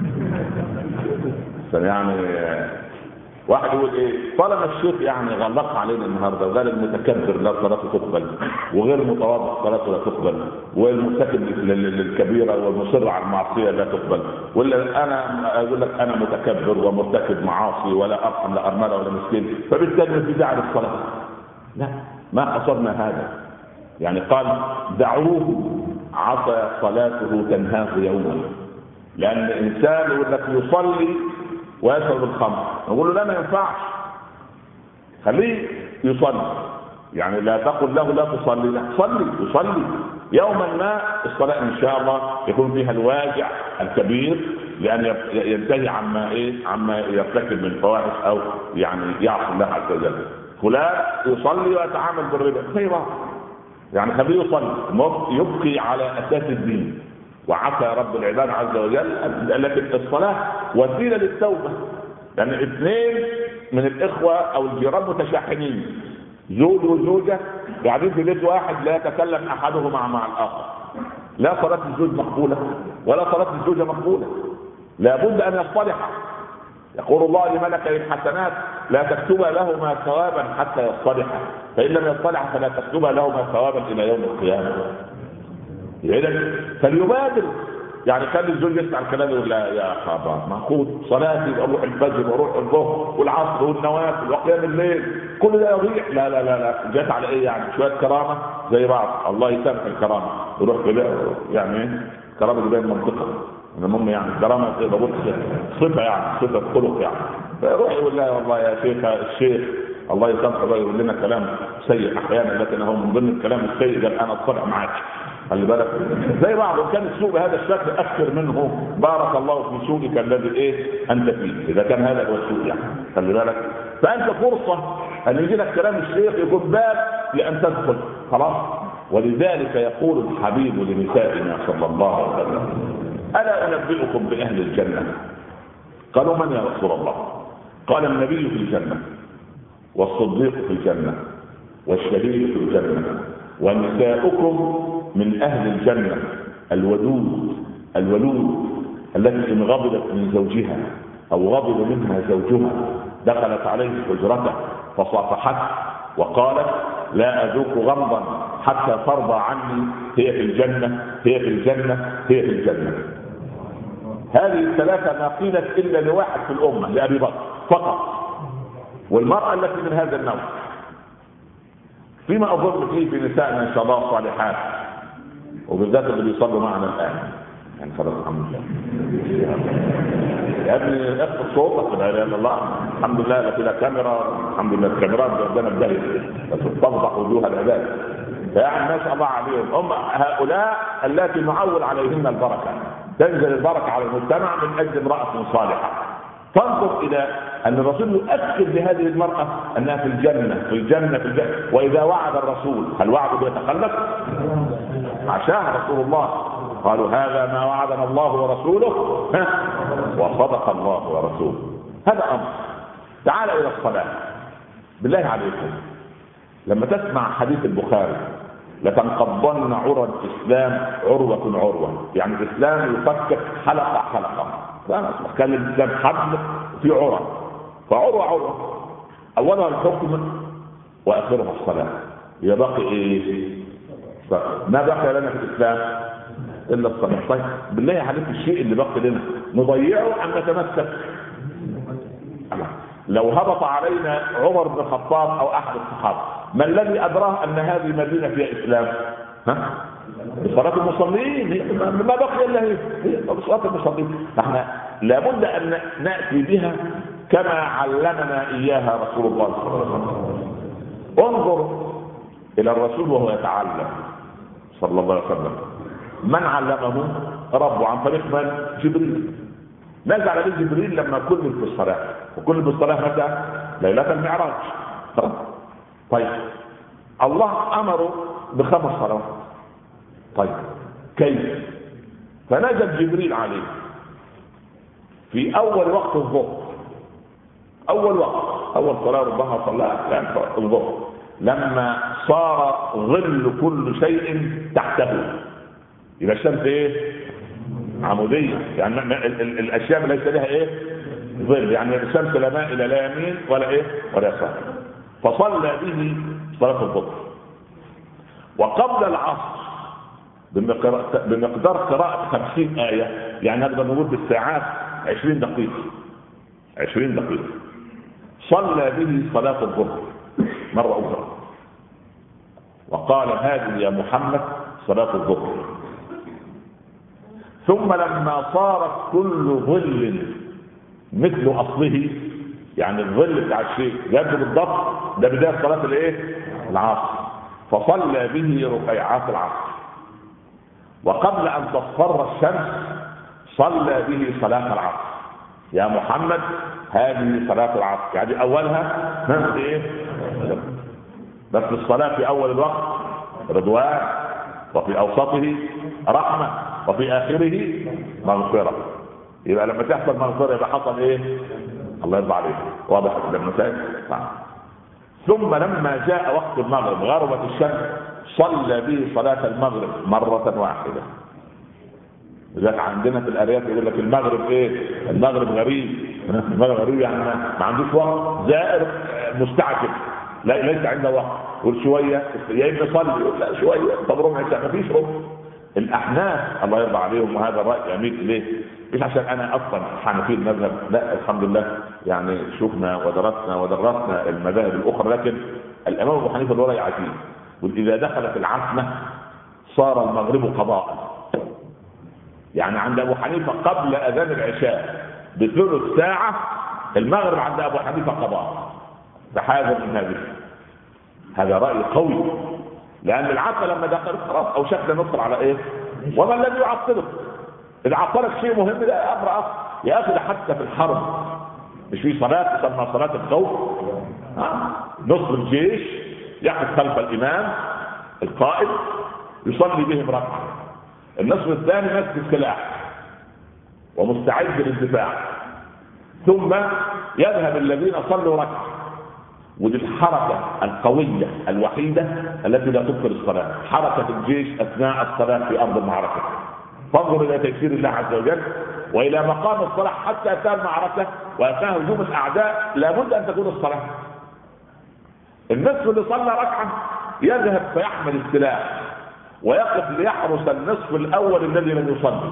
يعني واحد يقول ايه طالما الشيخ يعني غلق علينا النهارده وقال المتكبر لا صلاته تقبل، وغير المتواضع صلاته لا تقبل، والمرتكب للكبيره والمصر على المعصيه لا تقبل، ولا انا اقول لك انا متكبر ومرتكب معاصي ولا ارحم لا ارمله ولا مسكين، فبالتالي ما في داعي للصلاه. لا، ما قصدنا هذا. يعني قال دعوه عسى صلاته تنهاه يوما، لان الانسان يقول لك يصلي ويشرب الخمر، نقول له لا ما ينفعش، خليه يصلي. يعني لا تقل له لا تصلي، لا صلي يصلي يوما ما. الصلاة ان شاء الله يكون فيها الواجع الكبير لان ينتهي عما ايه عما يرتكب من فواحش او يعني يعصي الله عز وجل. فلان يصلي ويتعامل بالربا خيرا، يعني خليه يصلي يبقي على اساس الدين. وعسى رب العباد عز وجل، لكن الصلاة وسيلة للتوبة، لأن اثنين من الإخوة أو الجيران متشاحنين، زوج وزوجه قاعدين في بيت واحد لا يتكلم احدهما مع الاخر، لا صلاه الزوج مقبوله ولا صلاه الزوجه مقبوله، لابد ان يصطلحا. يقول الله لملكي الحسنات لا تكتب لهما ثوابا حتى يصطلحا، فان لم يصطلحا فلا تكتب لهما ثوابا الى يوم القيامه. اذا فليبادر، يعني خلي الزوج يسمع الكلام يقول لا يا خبر مأخوذ صلاتي واروح الفجر واروح الظهر والعصر والنوافل وقيام الليل كل ده يضيع. لا لا لا لا جت على ايه يعني؟ شويه كرامه زي بعض، الله يسامح الكرامه يروح كده يعني كرامه زي المنطقه المهم يعني كرامه بقول صفه يعني صفه خلق يعني، فيروح يقول لا والله يا شيخ الشيخ الله يسامحه بقى يقول لنا كلام سيء احيانا، لكن هو من ضمن الكلام السيء قال انا اصطلح معاك. خلي بالك زي بعض، وكان السوء بهذا الشكل اكثر منه بارك الله في سوءك الذي ايه انت فيه، اذا كان هذا هو السوء يعني. خلي بالك فانت فرصه ان يجي لك كلام الشيخ يكون باب لان تدخل خلاص. ولذلك يقول الحبيب لنسائنا صلى الله عليه وسلم الا انبئكم باهل الجنه؟ قالوا من يا رسول الله؟ قال النبي في الجنه والصديق في الجنه والشهيد في الجنه ونساؤكم من أهل الجنة الودود الولود التي إن غضبت من زوجها أو غضب منها زوجها دخلت عليه حجرته فصافحته وقالت لا أذوق غمضا حتى ترضى عني، هي في الجنة هي في الجنة هي في الجنة. هذه الثلاثة ما قيلت إلا لواحد في الأمة لأبي بكر فقط، والمرأة التي من هذا النوع. فيما أظن فيه في نسائنا إن شاء الله الصالحات وبالذات اللي بيصلوا معنا الآن يعني خلاص الحمد لله يا ابني اخفض صوتك لا اله الا الله. الحمد لله لا فيها كاميرا، الحمد لله الكاميرات قدامنا بدايه بس تفضح وجوه العباد، فيعني ما شاء الله عليهم. هم هؤلاء التي نعول عليهن البركه، تنزل البركه على المجتمع من اجل امراه صالحه. فانظر الى ان الرسول يؤكد لهذه المراه انها في الجنه في الجنه في الجنه. واذا وعد الرسول هل وعده بيتخلف؟ عشاها رسول الله، قالوا هذا ما وعدنا الله ورسوله وصدق الله ورسوله. هذا امر. تعال الى الصلاه. بالله عليكم لما تسمع حديث البخاري لتنقضن عرى الاسلام عروه عروه، يعني الاسلام يفكك حلقه حلقه. كان الاسلام حبل في عرى، فعروه عروه اولها الحكم واخرها الصلاه. يبقى ايه؟ ما بقي لنا في الاسلام الا الصلاه. طيب بالله عليك الشيء اللي بقي لنا نضيعه ام نتمسك؟ لو هبط علينا عمر بن الخطاب او احد الصحابه ما الذي ادراه ان هذه مدينه فيها اسلام؟ ها؟ بصلاه المصلين، ما بقي الا هي بصلاه المصلين. احنا لابد ان ناتي بها كما علمنا اياها رسول الله صلى الله عليه وسلم. انظر الى الرسول وهو يتعلم صلى الله عليه وسلم، من علمه؟ ربه عن طريق من؟ جبريل. نزل عليه جبريل لما كل في الصلاه، وكل في الصلاه متى؟ ليله المعراج. طيب الله امره بخمس صلوات. طيب كيف؟ فنزل جبريل عليه في اول وقت الظهر، اول وقت اول صلاه ربما صلاها يعني الظهر، لما صار ظل كل شيء تحته. يبقى الشمس ايه؟ عموديه، يعني الاشياء ليس لها ايه؟ ظل، يعني الشمس لا مائل لا يمين ولا ايه؟ ولا يسار. فصلى به صلاه الظهر. وقبل العصر بمقدار قراءة خمسين آية، يعني نقدر نقول بالساعات عشرين دقيقة عشرين دقيقة صلى به صلاة الظهر مرة أخرى وقال هذه يا محمد صلاة الظهر. ثم لما صارت كل ظل مثل أصله، يعني الظل بتاع الشيء جد بالضبط، ده بداية صلاة الايه؟ العصر. فصلى به ركعات العصر. وقبل ان تصفر الشمس صلى به صلاة العصر. يا محمد هذه صلاة العصر، يعني اولها ايه؟ بس الصلاة في اول الوقت رضوان، وفي اوسطه رحمة، وفي اخره مغفرة. يبقى لما تحصل مغفرة يبقى حصل ايه؟ الله يرضى عليك. واضح كده المسائل؟ ثم لما جاء وقت المغرب غربت الشمس صلى به صلاة المغرب مرة واحدة. لذلك عندنا في الارياف يقول لك المغرب ايه؟ المغرب غريب. المغرب غريب يعني ما عندوش وقت، زائر مستعجل، لا ليس عنده وقت. يقول شويه يا ابني صلي، يقول لا شويه، طب ربع ساعه، مفيش ربع. الاحناف الله يرضى عليهم وهذا الراي اميل اليه، مش عشان انا اصلا حنفي المذهب، لا الحمد لله يعني شفنا ودرسنا ودرسنا المذاهب الاخرى، لكن الامام ابو حنيفه له راي عجيب، واذا دخلت العتمه صار المغرب قضاء. يعني عند ابو حنيفه قبل اذان العشاء بثلث ساعه المغرب عند ابو حنيفه قضاء. فحاذر من هذه، هذا راي قوي، لان العتمه لما دخلت خلاص او شكل نصر على ايه؟ وما الذي يعطلك؟ اذا عطلك شيء مهم ده امر اخر يا اخي، ده حتى في الحرب مش في صلاه تسمى صلاه الخوف؟ ها؟ نصف الجيش يقف خلف الامام القائد يصلي بهم ركعه، النصف الثاني ماسك السلاح ومستعد للدفاع، ثم يذهب الذين صلوا ركعه. ودي الحركه القويه الوحيده التي لا تبطل الصلاه، حركه الجيش اثناء الصلاه في ارض المعركه. فانظر الى تيسير الله عز وجل والى مقام الصلاه حتى اثناء المعركه واثناء هجوم الاعداء لابد ان تكون الصلاه. النصف اللي صلى ركعه يذهب فيحمل السلاح ويقف ليحرس النصف الاول الذي لم يصلي،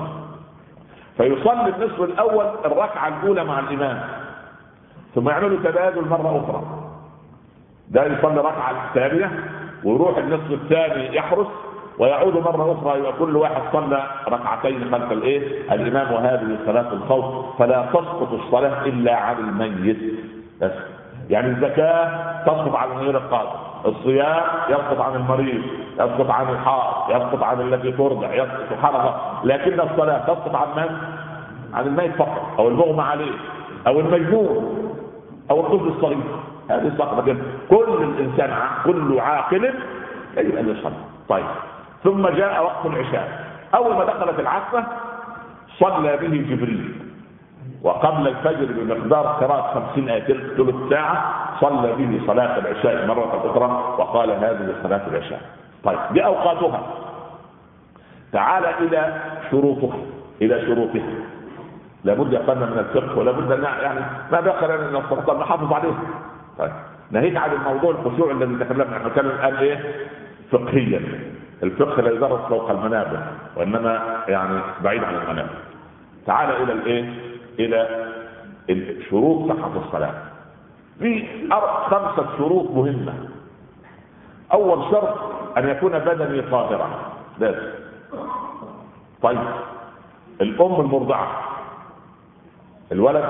فيصلي النصف الاول الركعه الاولى مع الامام، ثم يعملوا تبادل مره اخرى، ده يصلي ركعه ثانيه ويروح النصف الثاني يحرس ويعود مره اخرى، يبقى كل واحد صلى ركعتين خلف الايه؟ الامام. وهذه صلاه الخوف، فلا تسقط الصلاه الا عن الميت بس. يعني الزكاه تسقط عن غير القادر، الصيام يسقط عن المريض، يسقط عن الحائض، يسقط عن التي ترضع، يسقط سبحان الله، لكن الصلاه تسقط عن من؟ عن الميت فقط، او المغمى عليه، او المجنون، او الطفل الصغير. هذه سقطت كل الانسان، كل عاقل يجب ان يصلي. طيب، ثم جاء وقت العشاء، اول ما دخلت العتمه صلى به جبريل، وقبل الفجر بمقدار قراءة خمسين آية ثلث ساعة صلى به صلاة العشاء مرة أخرى وقال هذه صلاة العشاء. طيب، دي أوقاتها. تعال إلى شروطها، إلى شروطها. لابد يقلنا من الفقه، ولابد أن يعني ما بقى لنا من الصلاة نحافظ عليه. طيب، نهيت عن الموضوع الخشوع الذي تكلمنا عنه، كان الآن إيه؟ فقهيا. الفقه لا يدرس فوق المنابر، وإنما يعني بعيد عن المنابر. تعال إلى الإيه؟ إلى شروط صحة الصلاة. في خمسة شروط مهمة. أول شرط أن يكون بدني طاهرا بس. طيب، الأم المرضعة، الولد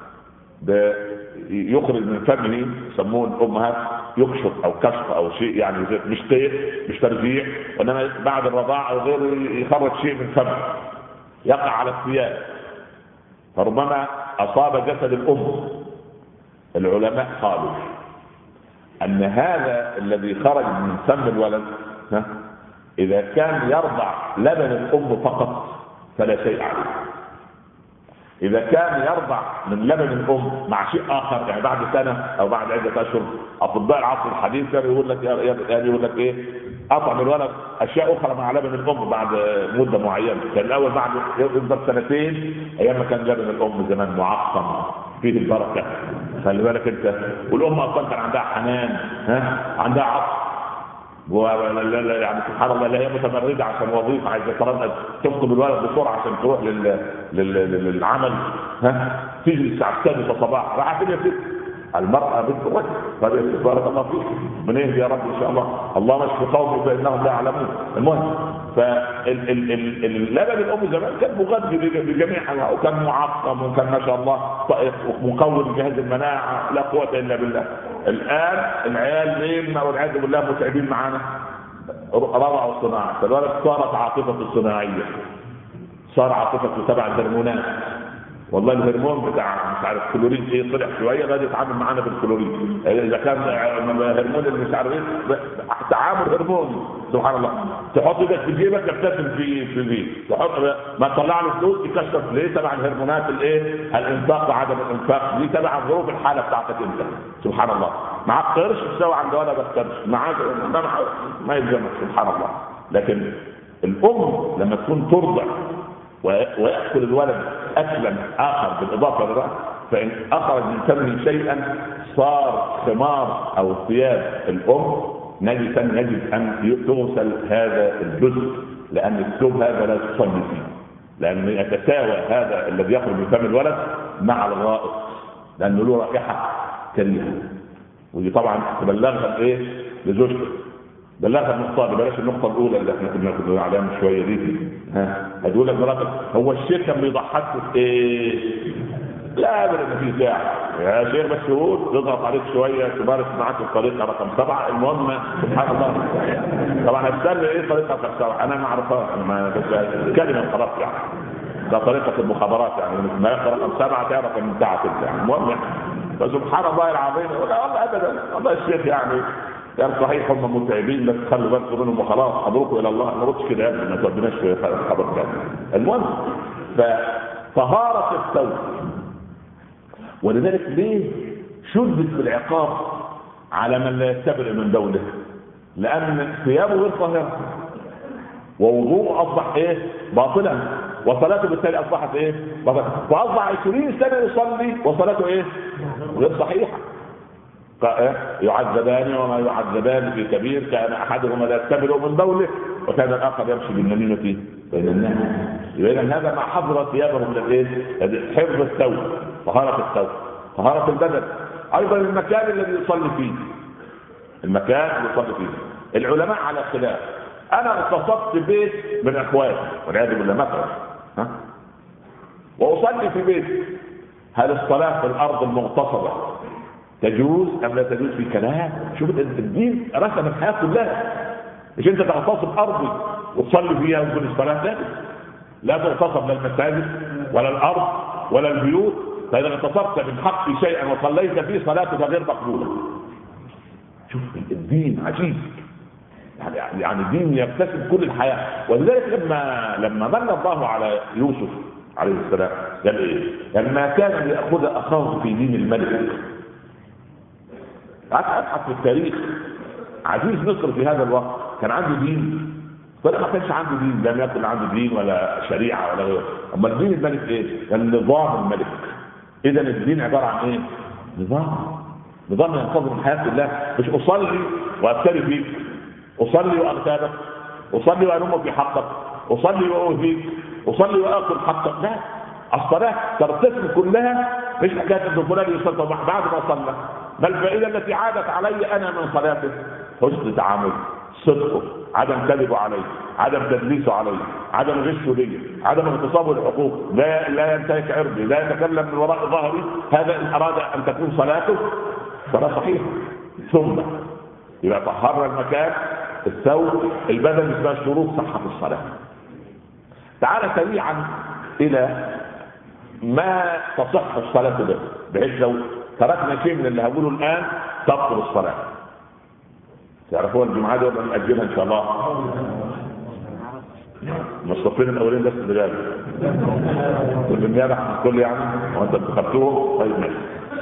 يخرج من فمه، يسمون الأمهات يكشف أو كشف أو شيء، يعني مش قيء مش ترجيع، وإنما بعد الرضاعة أو غيره يخرج شيء من فمه يقع على الثياب، فربما أصاب جسد الأم. العلماء قالوا أن هذا الذي خرج من فم الولد إذا كان يرضع لبن الأم فقط فلا شيء عليه. إذا كان يرضع من لبن الأم مع شيء آخر، يعني بعد سنة أو بعد عدة أشهر، أطباء العصر الحديث كانوا يقول لك يعني يقول لك إيه؟ أطعم الولد أشياء أخرى مع لبن الأم بعد مدة معينة. كان الأول بعد يفضل سنتين، أيام ما كان لبن الأم زمان معقم فيه البركة، خلي بالك أنت. والأم أصلا كان عندها حنان، ها، عندها عطف، يعني سبحان الله لا هي متمرده عشان وظيفه عايزه ترى تفقد الولد بسرعه عشان تروح لل... لل... للعمل، ها، تيجي الساعه السادسة صباحا راح فين يا ست؟ المراه بنت الرجل، بارك الله فيك، من ايه يا رب ان شاء الله، اللهم اشف قومي فانهم لا يعلمون. المهم، فاللبن الام زمان كان مغذي بجميع انواعه، وكان معقم، وكان ما شاء الله مقوم جهاز المناعه، لا قوه الا بالله. الان العيال لين والعياذ بالله متعبين معانا، رضعوا الصناعه، فالولد صارت عاطفه الصناعيه، صار عاطفه تبع الهرمونات. والله الهرمون بتاع مش عارف كلوريد ايه طلع شويه بدا يتعامل معانا بالكلوريد. اذا كان هرمون اللي مش عارف ايه، تعامل هرموني سبحان الله. تحط ايدك في جيبك تبتسم في في في تحط ما تطلع له فلوس يكشف ليه؟ تبع الهرمونات الايه؟ الانفاق وعدم الانفاق، دي تبع ظروف الحاله بتاعتك انت سبحان الله. معاك قرش تساوي عند ولدك قرش، معاك ما يلزمك سبحان الله. لكن الام لما تكون ترضع ويأكل الولد اكلا اخر بالاضافه للرأس، فان اخرج من فمه شيئا صار خمار او ثياب الام نجسا يجب ان تغسل هذا الجزء، لان الثوب هذا لا تصلي فيه، لان يتساوى هذا الذي يخرج من فم الولد مع الغائط، لانه له رائحه كريهه. ودي طبعا تبلغها ايه لزوجته، بلغها النقطه، بلاش النقطه الاولى اللي احنا كنا كنا عليها من شويه دي. ها هتقول لك مراتك هو الشيخ كان بيضحك في ايه؟ لا ابدا في ساعه يا شيخ، بس هو تضغط عليك شويه تمارس معاك الطريقه رقم سبعه. المهم سبحان الله طبعا هتسال ايه طريقه رقم سبعه؟ انا ما اعرفهاش، ما بس كلمه خلاص يعني، ده طريقه المخابرات يعني، ما يقرا رقم سبعه تعرف ان بتاعت يعني. المهم يعني فسبحان الله العظيم. ولا والله ابدا والله الشيخ يعني يعني صحيح هم متعبين بس خلوا بالكم منهم وخلاص، ابروكم الى الله، ما قلتش كده ما توديناش في خبر ثاني. المهم فطهاره الثوب، ولذلك ليه شدت بالعقاب على من لا يستبرئ من بوله؟ لان ثيابه غير طاهره ووضوءه اصبح ايه باطلا، وصلاته بالتالي اصبحت ايه باطلا، واصبح عشرين سنه يصلي وصلاته ايه غير صحيحه. يعذبان وما يعذبان في كبير، كان احدهما لا يستبرئ من بوله وكان الاخر يمشي بالنميمه بين الناس. اذا هذا ما حضر ثيابه من الايه؟ حفظ الثوب، طهاره الثوب، طهاره البدن، ايضا المكان الذي يصلي فيه، المكان اللي يصلي فيه. العلماء على خلاف. انا اغتصبت بيت من اخواني والعياذ بالله مثلا، ها واصلي في بيت، هل الصلاه في الارض المغتصبه تجوز ام لا تجوز؟ في كلام. شوف الدين رسم الحياه كلها، مش انت تغتصب ارضي وتصلي فيها وتقول الصلاه ثابت. لا تغتصب لا المساجد ولا الارض ولا البيوت، فاذا اغتصبت من حقي شيئا وصليت فيه صلاتك غير مقبوله. شوف الدين عجيب يعني، يعني دين يكتسب كل الحياه. ولذلك لما لما من الله على يوسف عليه السلام قال ايه؟ لما كان ليأخذ اخاه في دين الملك. ابحث في التاريخ، عزيز مصر في هذا الوقت كان عنده دين؟ فلا ما كانش عنده دين، لم يكن عنده دين ولا شريعه ولا غيره. اما الدين الملك ايه؟ كان نظام الملك. اذا الدين عباره عن ايه؟ نظام، نظام ينتظم الحياه كلها. مش اصلي وابتلي فيك، اصلي واغتابك، اصلي وانم في حقك، اصلي واؤذيك، اصلي واكل حقك. لا، الصلاه ترتكب كلها مش حكايه ان فلان يصلي بعد ما صلى. ما الفائده التي عادت علي انا من صلاته؟ حسن تعامله، صدقه، عدم كذبه علي، عدم تدليسه علي، عدم غشه لي، عدم اغتصابه للحقوق، لا لا ينتهك عرضي، لا يتكلم من وراء ظهري. هذا ان اراد ان تكون صلاته صلاه صحيحه. ثم يبقى طهرنا المكان، الثوب، البدن، اسمها شروط صحه الصلاه. تعال سريعا الى ما تصح الصلاه به، بحيث لو تركنا شيء من اللي هقوله الان تبطل الصلاه. تعرفوا الجمعه دي ولا نأجلها ان شاء الله؟ الصفين الاولين بس اللي جاي كل امبارح كل يعني وانت انتخبتوهم. طيب ماشي.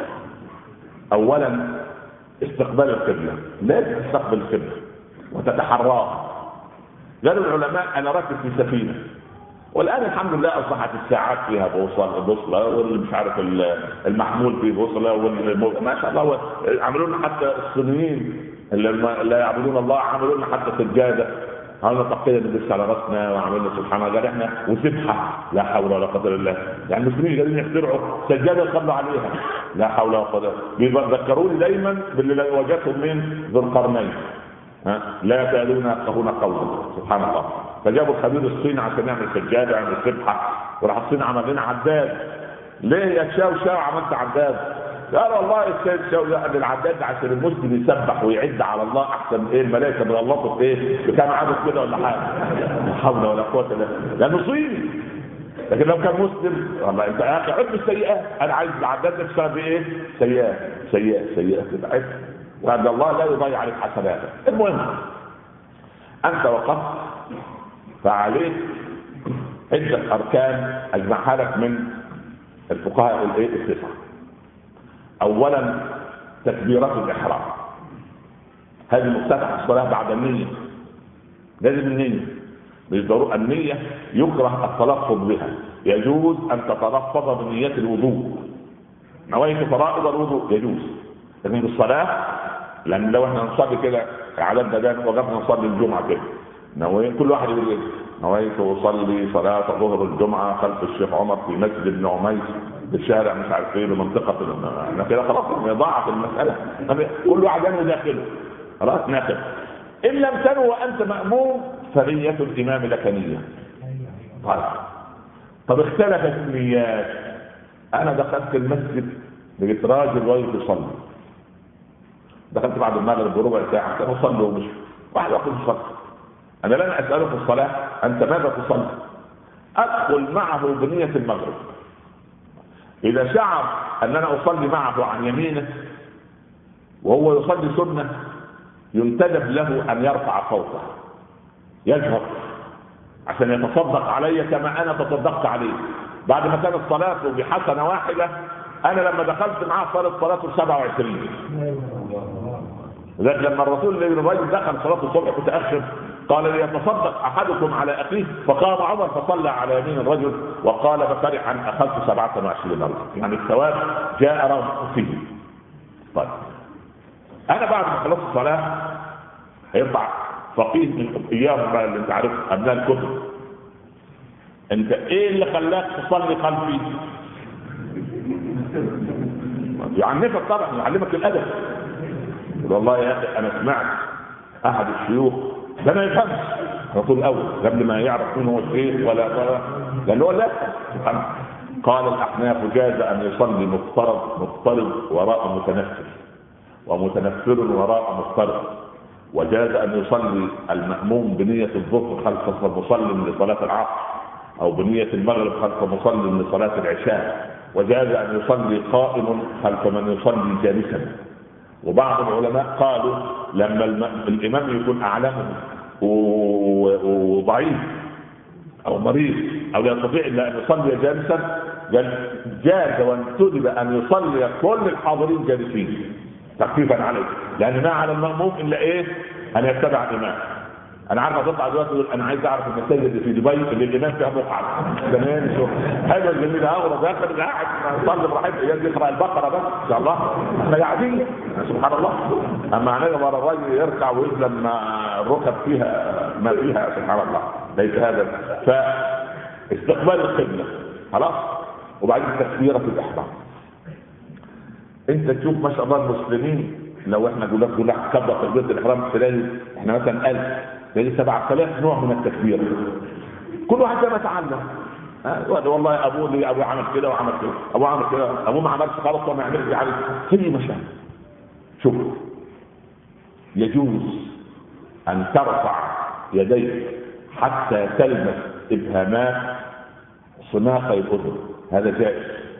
اولا استقبال القبله، لازم تستقبل القبله وتتحراها. قالوا العلماء انا راكب في سفينه، والان الحمد لله اصبحت الساعات فيها بوصله بوصله، واللي مش عارف المحمول فيه بوصله، والمو... ما شاء الله عملوا لنا حتى الصينيين اللي لا يعبدون الله عملوا لنا حتى سجاده، عملنا تقيه ندرس على راسنا، وعملنا سبحان الله قال احنا وسبحه، لا حول ولا قوه الا بالله. يعني المسلمين قاعدين يخترعوا سجاده يصلوا عليها، لا حول ولا قوه. بيذكروني دايما باللي واجهتهم من ذو القرنين، ها لا يزالون يفقهون قولا، سبحان الله. فجابوا الخبير الصيني عشان يعمل سجاده يعمل سبحه، وراح الصين عمل لنا عداد. ليه يا شاو شاو عملت عداد؟ قال والله السيد شاو قال العداد عشان المسلم يسبح ويعد على الله احسن ايه الملائكه من الله في ايه بكام عدد كده ولا حاجه، لا حول ولا قوه الا بالله، لانه صيني. لكن لو كان مسلم والله انت يا اخي عد السيئات، انا عايز العداد نفسها بايه؟ سيئات سيئات سيئات كده عد، وهذا الله لا يضيع عليك حسناتك. المهم انت وقفت فعليك عده اركان اجمعها لك من الفقهاء الايه التسعه. اولا تكبيرة الإحرام، هذه مفتتح الصلاة بعد النية، لازم النية، بالضرورة النية يكره التلفظ بها، يجوز أن تتلفظ بنية الوضوء، نويت فرائض الوضوء يجوز، لكن بالصلاة لأن لو احنا نصلي كده عدد ده وقفنا نصلي الجمعة كده نويت، كل واحد يقول نويت أصلي صلاة ظهر الجمعة خلف الشيخ عمر في مسجد ابن عميس بالشارع مش عارف ايه بمنطقة احنا كده خلاص ضاعت المسألة، كل واحد ينوي داخله خلاص ناخد. إن لم تنوي وأنت مأموم فنية الإمام لك نية. طيب طب اختلفت النيات، أنا دخلت المسجد لقيت راجل واقف يصلي، دخلت بعد المغرب بربع ساعة كانوا صلوا ومشوا، واحد واقف يصلي، أنا لن أسأله في الصلاة أنت ماذا تصلي؟ أدخل معه بنية المغرب، إذا شعر أن أنا أصلي معه عن يمينه وهو يصلي سنة ينتدب له أن يرفع صوته يجهر عشان يتصدق علي كما أنا تصدقت عليه، بعد ما كانت صلاته بحسنة واحدة أنا لما دخلت معه صارت صلاته سبعة وعشرين. لذلك لما الرسول الرجل دخل صلاة الصبح متأخر قال ليتصدق أحدكم على أخيه، فقام عمر فصلى على يمين الرجل وقال بفرحا أخذت سبعة وعشرين رجل، يعني الثواب جاء رغم فيه. طيب أنا بعد ما خلصت الصلاة هيطلع فقيه من إياهم بقى اللي أنت عارف أبناء الكتب، أنت إيه اللي خلاك تصلي خلفي؟ يعنفك طبعا، يعلمك الأدب. والله يا أخي أنا سمعت أحد الشيوخ ده ما يفهمش الرسول الأول قبل ما يعرف مين هو الشيخ ولا ولا لأن هو لا قال الأحناف جاز أن يصلي مفترض مفترض وراء متنفل ومتنفل وراء مفترض، وجاز أن يصلي المأموم بنية الظهر خلف مصل لصلاة العصر أو بنية المغرب خلف مصل لصلاة العشاء، وجاز أن يصلي قائم خلف من يصلي جالسا. وبعض العلماء قالوا لما الإمام يكون أعلمه وضعيف أو مريض أو لا يستطيع إلا أن يصلي جالسا جاز وانتدب أن يصلي كل الحاضرين جالسين تخفيفا عليه، لأن ما على المأموم إلا إيه؟ أن يتبع الإمام. أنا عارف أطلع دلوقتي أقول أنا عايز أعرف المساجد اللي في دبي اللي الإمام فيها مقعد زمان شوف حلوة جميلة أوي داخل قاعد صلي براحته يقرأ البقرة بس إن شاء الله إحنا قاعدين سبحان الله، أما علينا مرة الراجل يركع ويسلم ما الركب فيها ما فيها سبحان الله ليس هذا. فاستقبال القبلة خلاص، وبعدين تكبيرة الإحرام. انت تشوف ما شاء الله المسلمين لو احنا قلنا كل واحد كبر تكبيره الاحرام تلاقي احنا مثلا ألف تلاقي سبعة آلاف نوع من التكبير، كل واحد زي ما اتعلم. اه والله ابوه لي ابوه عمل كده وعمل كده، ابوه عمل كده، ابوه ما عملش خلاص وما يعملش يعني كل مشان. شوف يجوز ان ترفع يديك حتى تلمس ابهامات صناقي الاذن، هذا جائز،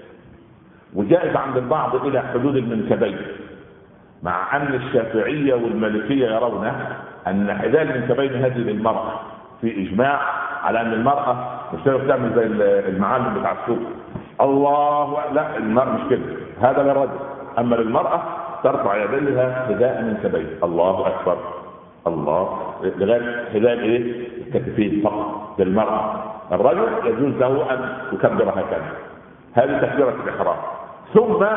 وجائز عند البعض الى حدود المنكبين، مع ان الشافعيه والمالكيه يرون ان حذاء المنكبين هذه للمراه في اجماع على ان المراه مش تعمل زي المعلم بتاع السوق الله لا المراه مش كده، هذا للرجل، اما للمراه ترفع يديها حذاء المنكبين الله اكبر الله لغايه حذاء ايه الكتفين فقط للمراه، الرجل يجوز له ان يكبر هكذا. هذه تكبيره الاحرام. ثم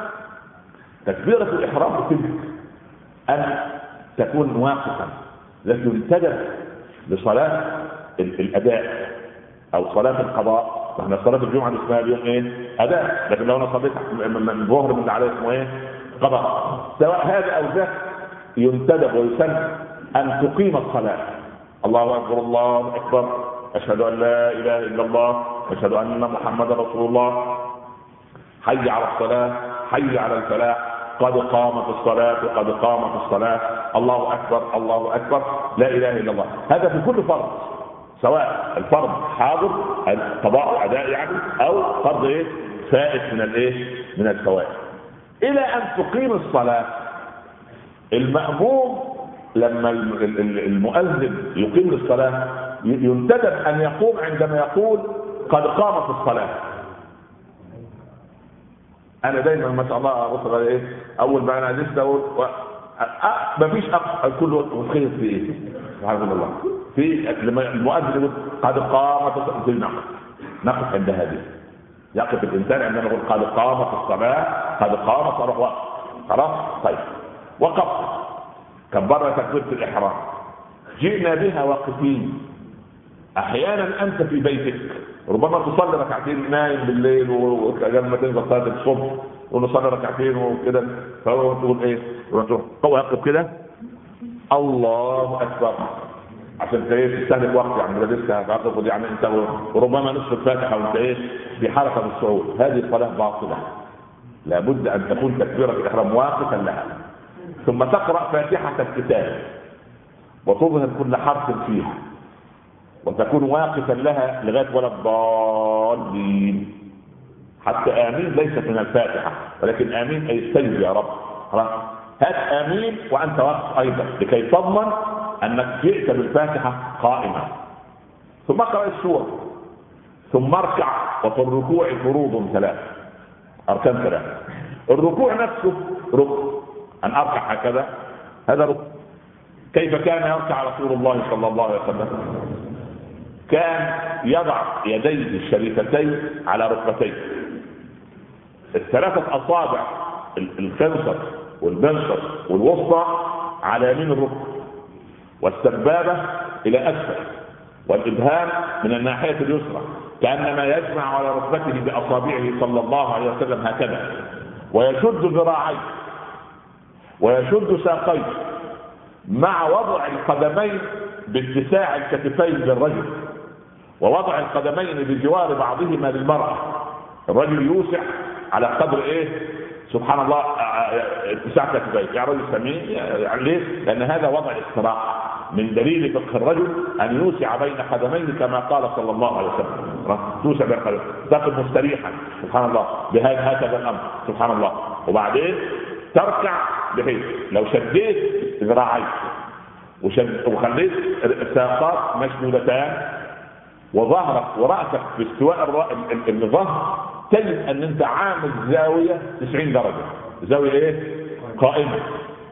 تكبيرة الإحرام تلك أن تكون واقفا لكن ينتدب لصلاة الأداء أو صلاة القضاء. احنا صلاة الجمعة اسمها اليوم ايه؟ أداء، لكن لو أنا صليت من الظهر من عليه اسمه ايه؟ قضاء. سواء هذا أو ذاك ينتدب ويسن أن تقيم الصلاة الله أكبر الله أكبر أشهد أن لا إله إلا الله أشهد أن محمد رسول الله حي على الصلاة حي على الفلاح قد قامت الصلاة قد قامت الصلاة الله أكبر الله أكبر لا إله إلا الله. هذا في كل فرض، سواء الفرض حاضر قضاء أداء يعني أو فرض إيه فائت من الإيه من الفوائد. إلى أن تقيم الصلاة المأموم لما المؤذن يقيم الصلاة ينتدب أن يقوم عندما يقول قد قامت الصلاة. انا دايما ما شاء الله ابص على ايه، اول ما انا لسه اقول و... أ... مفيش أ... كله متخيل في ايه سبحان الله. في المؤذن يقول قد قامت في النقل، نقف عند هذه، يقف الانسان عندما يقول قد قامت الصلاه، قد قامت اروح وقف خلاص. طيب وقف، كبرنا تكبيره الاحرام، جئنا بها واقفين. احيانا انت في بيتك ربما تصلي ركعتين نايم بالليل ولما تنزل صلاه الصبح ونصلي ركعتين وكده، فتقول ايه؟ تروح واقف كده الله اكبر عشان ايه تستهلك وقت، يعني لسه هتعرف يعني انت وربما نصف الفاتحه وانت ايه في حركه الصعود. هذه الصلاه باطله، لابد ان تكون تكبيره الاحرام واقفا لها، ثم تقرا فاتحه الكتاب وتظهر كل حرف فيها وتكون واقفا لها لغايه ولا الضالين. حتى امين ليست من الفاتحه ولكن امين اي استجب يا رب. خلاص هات امين وانت واقف ايضا لكي تضمن انك جئت بالفاتحه قائمه. ثم اقرا السوره ثم اركع. وفي الركوع فروض ثلاث، اركان ثلاث. الركوع نفسه ركن، ان اركع هكذا هذا ركن. كيف كان يركع رسول الله صلى الله عليه وسلم؟ كان يضع يديه الشريفتين على ركبتيه، الثلاثه اصابع الخنصر والبنصر والوسطى على يمين الركبه، والسبابه الى اسفل، والابهام من الناحيه اليسرى، كانما يجمع على ركبته باصابعه صلى الله عليه وسلم هكذا، ويشد ذراعيه ويشد ساقيه مع وضع القدمين باتساع الكتفين للرجل، ووضع القدمين بجوار بعضهما للمرأة. الرجل يوسع على قدر ايه سبحان الله اتساع كتفيه، يعني رجل سمين. يعني ليه؟ لان هذا وضع استراحة، من دليل فقه الرجل ان يوسع بين قدميه كما قال صلى الله عليه وسلم توسع بين قدميه، تقف مستريحا سبحان الله بهذا هكذا الامر سبحان الله. وبعدين تركع بحيث لو شديت ذراعيك وشد وخليت ساقات مشدودتان وظهرك وراسك في استواء الظهر، تجد ان انت عامل زاويه تسعين درجه، زاويه ايه؟ قائمه،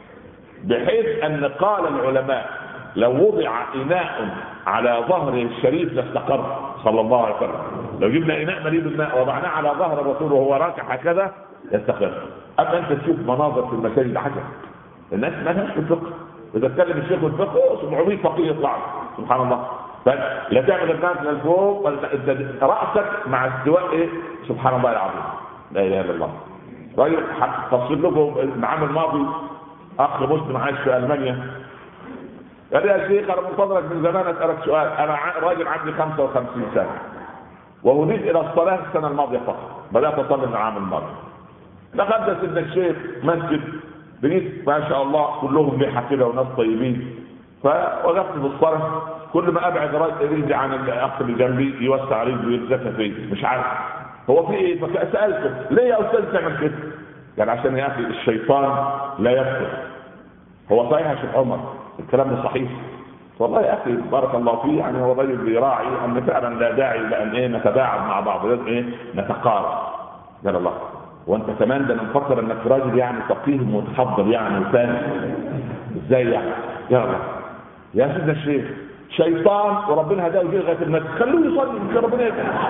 بحيث ان قال العلماء لو وضع اناء على ظهره الشريف لاستقر صلى الله عليه وسلم. لو جبنا اناء مليء بالماء وضعناه على ظهر الرسول وهو راكع هكذا يستقر. اما انت تشوف مناظر في المساجد عجب، الناس ما لهاش في الفقه، اذا اتكلم الشيخ الفقه سبعمائة فقيه يطلعوا سبحان الله. لا تعمل الناس من فوق راسك مع استواء ايه سبحان الله العظيم، لا اله الا الله. راجل هفصل لكم العام الماضي اخ مسلم عايش في المانيا، قال لي يا شيخ انا منتظرك من زمان اسالك سؤال، انا راجل عندي خمسة وخمسين سنه وهديت الى الصلاه السنه الماضيه فقط، بدات اصلي من العام الماضي. دخلت سيدنا الشيخ مسجد لقيت ما شاء الله كلهم لحى كده وناس طيبين، فوقفت في الصلاه كل ما ابعد رجلي عن الاخ اللي جنبي يوسع رجله ويتزكى فيه، مش عارف هو في ايه. فسالته ليه يا استاذ تعمل كده؟ قال عشان يا اخي الشيطان لا يفتح. هو صحيح يا شيخ عمر الكلام ده صحيح والله يا اخي بارك الله فيه، يعني هو الرجل بيراعي ان فعلا لا داعي لان ايه نتباعد مع بعض، لازم ايه نتقارب. قال الله وانت كمان ده نفكر انك راجل يعني فقيه متحضر يعني وفاهم ازاي يعني. يا الله يا سيدنا الشيخ شيطان وربنا هداه وجه لغايه الناس، خلوه يصلي يمكن ربنا يهديه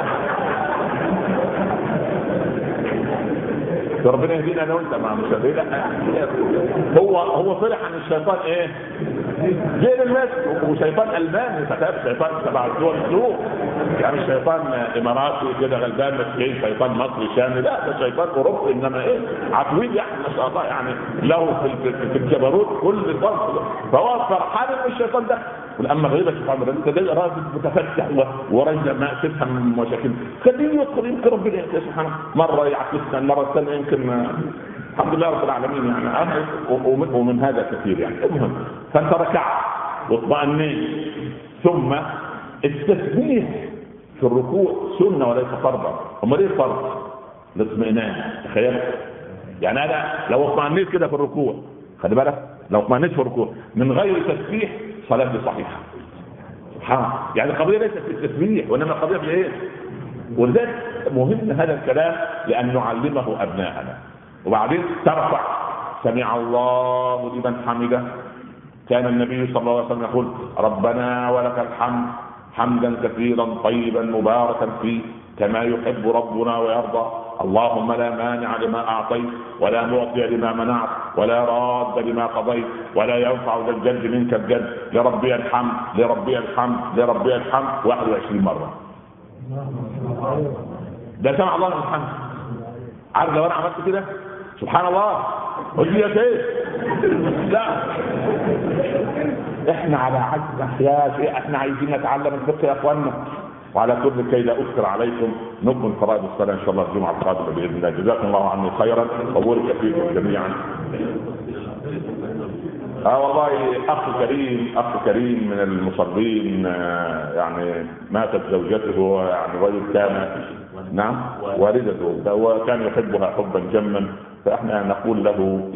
ربنا يهدينا انا وانت مع مشاهدين. هو هو طلع عن الشيطان ايه؟ جه للناس وشيطان الماني فتاه شيطان تبع الدول السوق، يعني الشيطان اماراتي كده غلبان مسكين، شيطان مصري شامي، لا ده شيطان اوروبي انما ايه عقلي يعني ما شاء الله، يعني له في, في الجبروت كل الفضل، فهو فرحان ان الشيطان ده. واما غريبه سبحان الله انت ده راجل متفتح ورجل ما تفهم مشاكل، خليه يدخل يمكن ربنا يهديه سبحانه، مره يعكسنا المره الثانيه يمكن الحمد لله رب العالمين يعني. ومن هذا كثير يعني. المهم فانت ركعت واطمأنيت، ثم التسبيح في الركوع سنه وليس فرضا. امال ايه فرض؟ الاطمئنان. تخيل يعني انا لو اطمأنيت كده في الركوع، خلي بالك لو اطمأنيت في الركوع من غير تسبيح صلاتي صحيحه. سبحان يعني القضيه ليست في التسبيح وانما القضيه في ايه؟ ولذلك مهم هذا الكلام لأن نعلمه أبناءنا. وبعدين ترفع سمع الله لمن حمده. كان النبي صلى الله عليه وسلم يقول ربنا ولك الحمد حمدا كثيرا طيبا مباركا فيه كما يحب ربنا ويرضى. اللهم لا مانع لما أعطيت ولا معطي لما منعت ولا راد لما قضيت ولا ينفع ذا الجد منك الجد. لربي الحمد لربي الحمد لربي الحمد واحد وعشرين مرة. ده سمع الله لمن حمده. عارف لو أنا عملت كده سبحان الله قلت لي يا شيخ لا احنا على عجز يا شيخ، احنا عايزين نتعلم الفقه يا اخوانا. وعلى كل كي لا أكثر عليكم نكمل فرائض الصلاة إن شاء الله الجمعة القادمة بإذن الله. جزاكم الله عني خيرا وبارك فيكم جميعا. اه والله أخ كريم أخ كريم من المصلين آه يعني ماتت زوجته، يعني رجل كان نعم والدته وكان يحبها حبا جما، فإحنا نقول له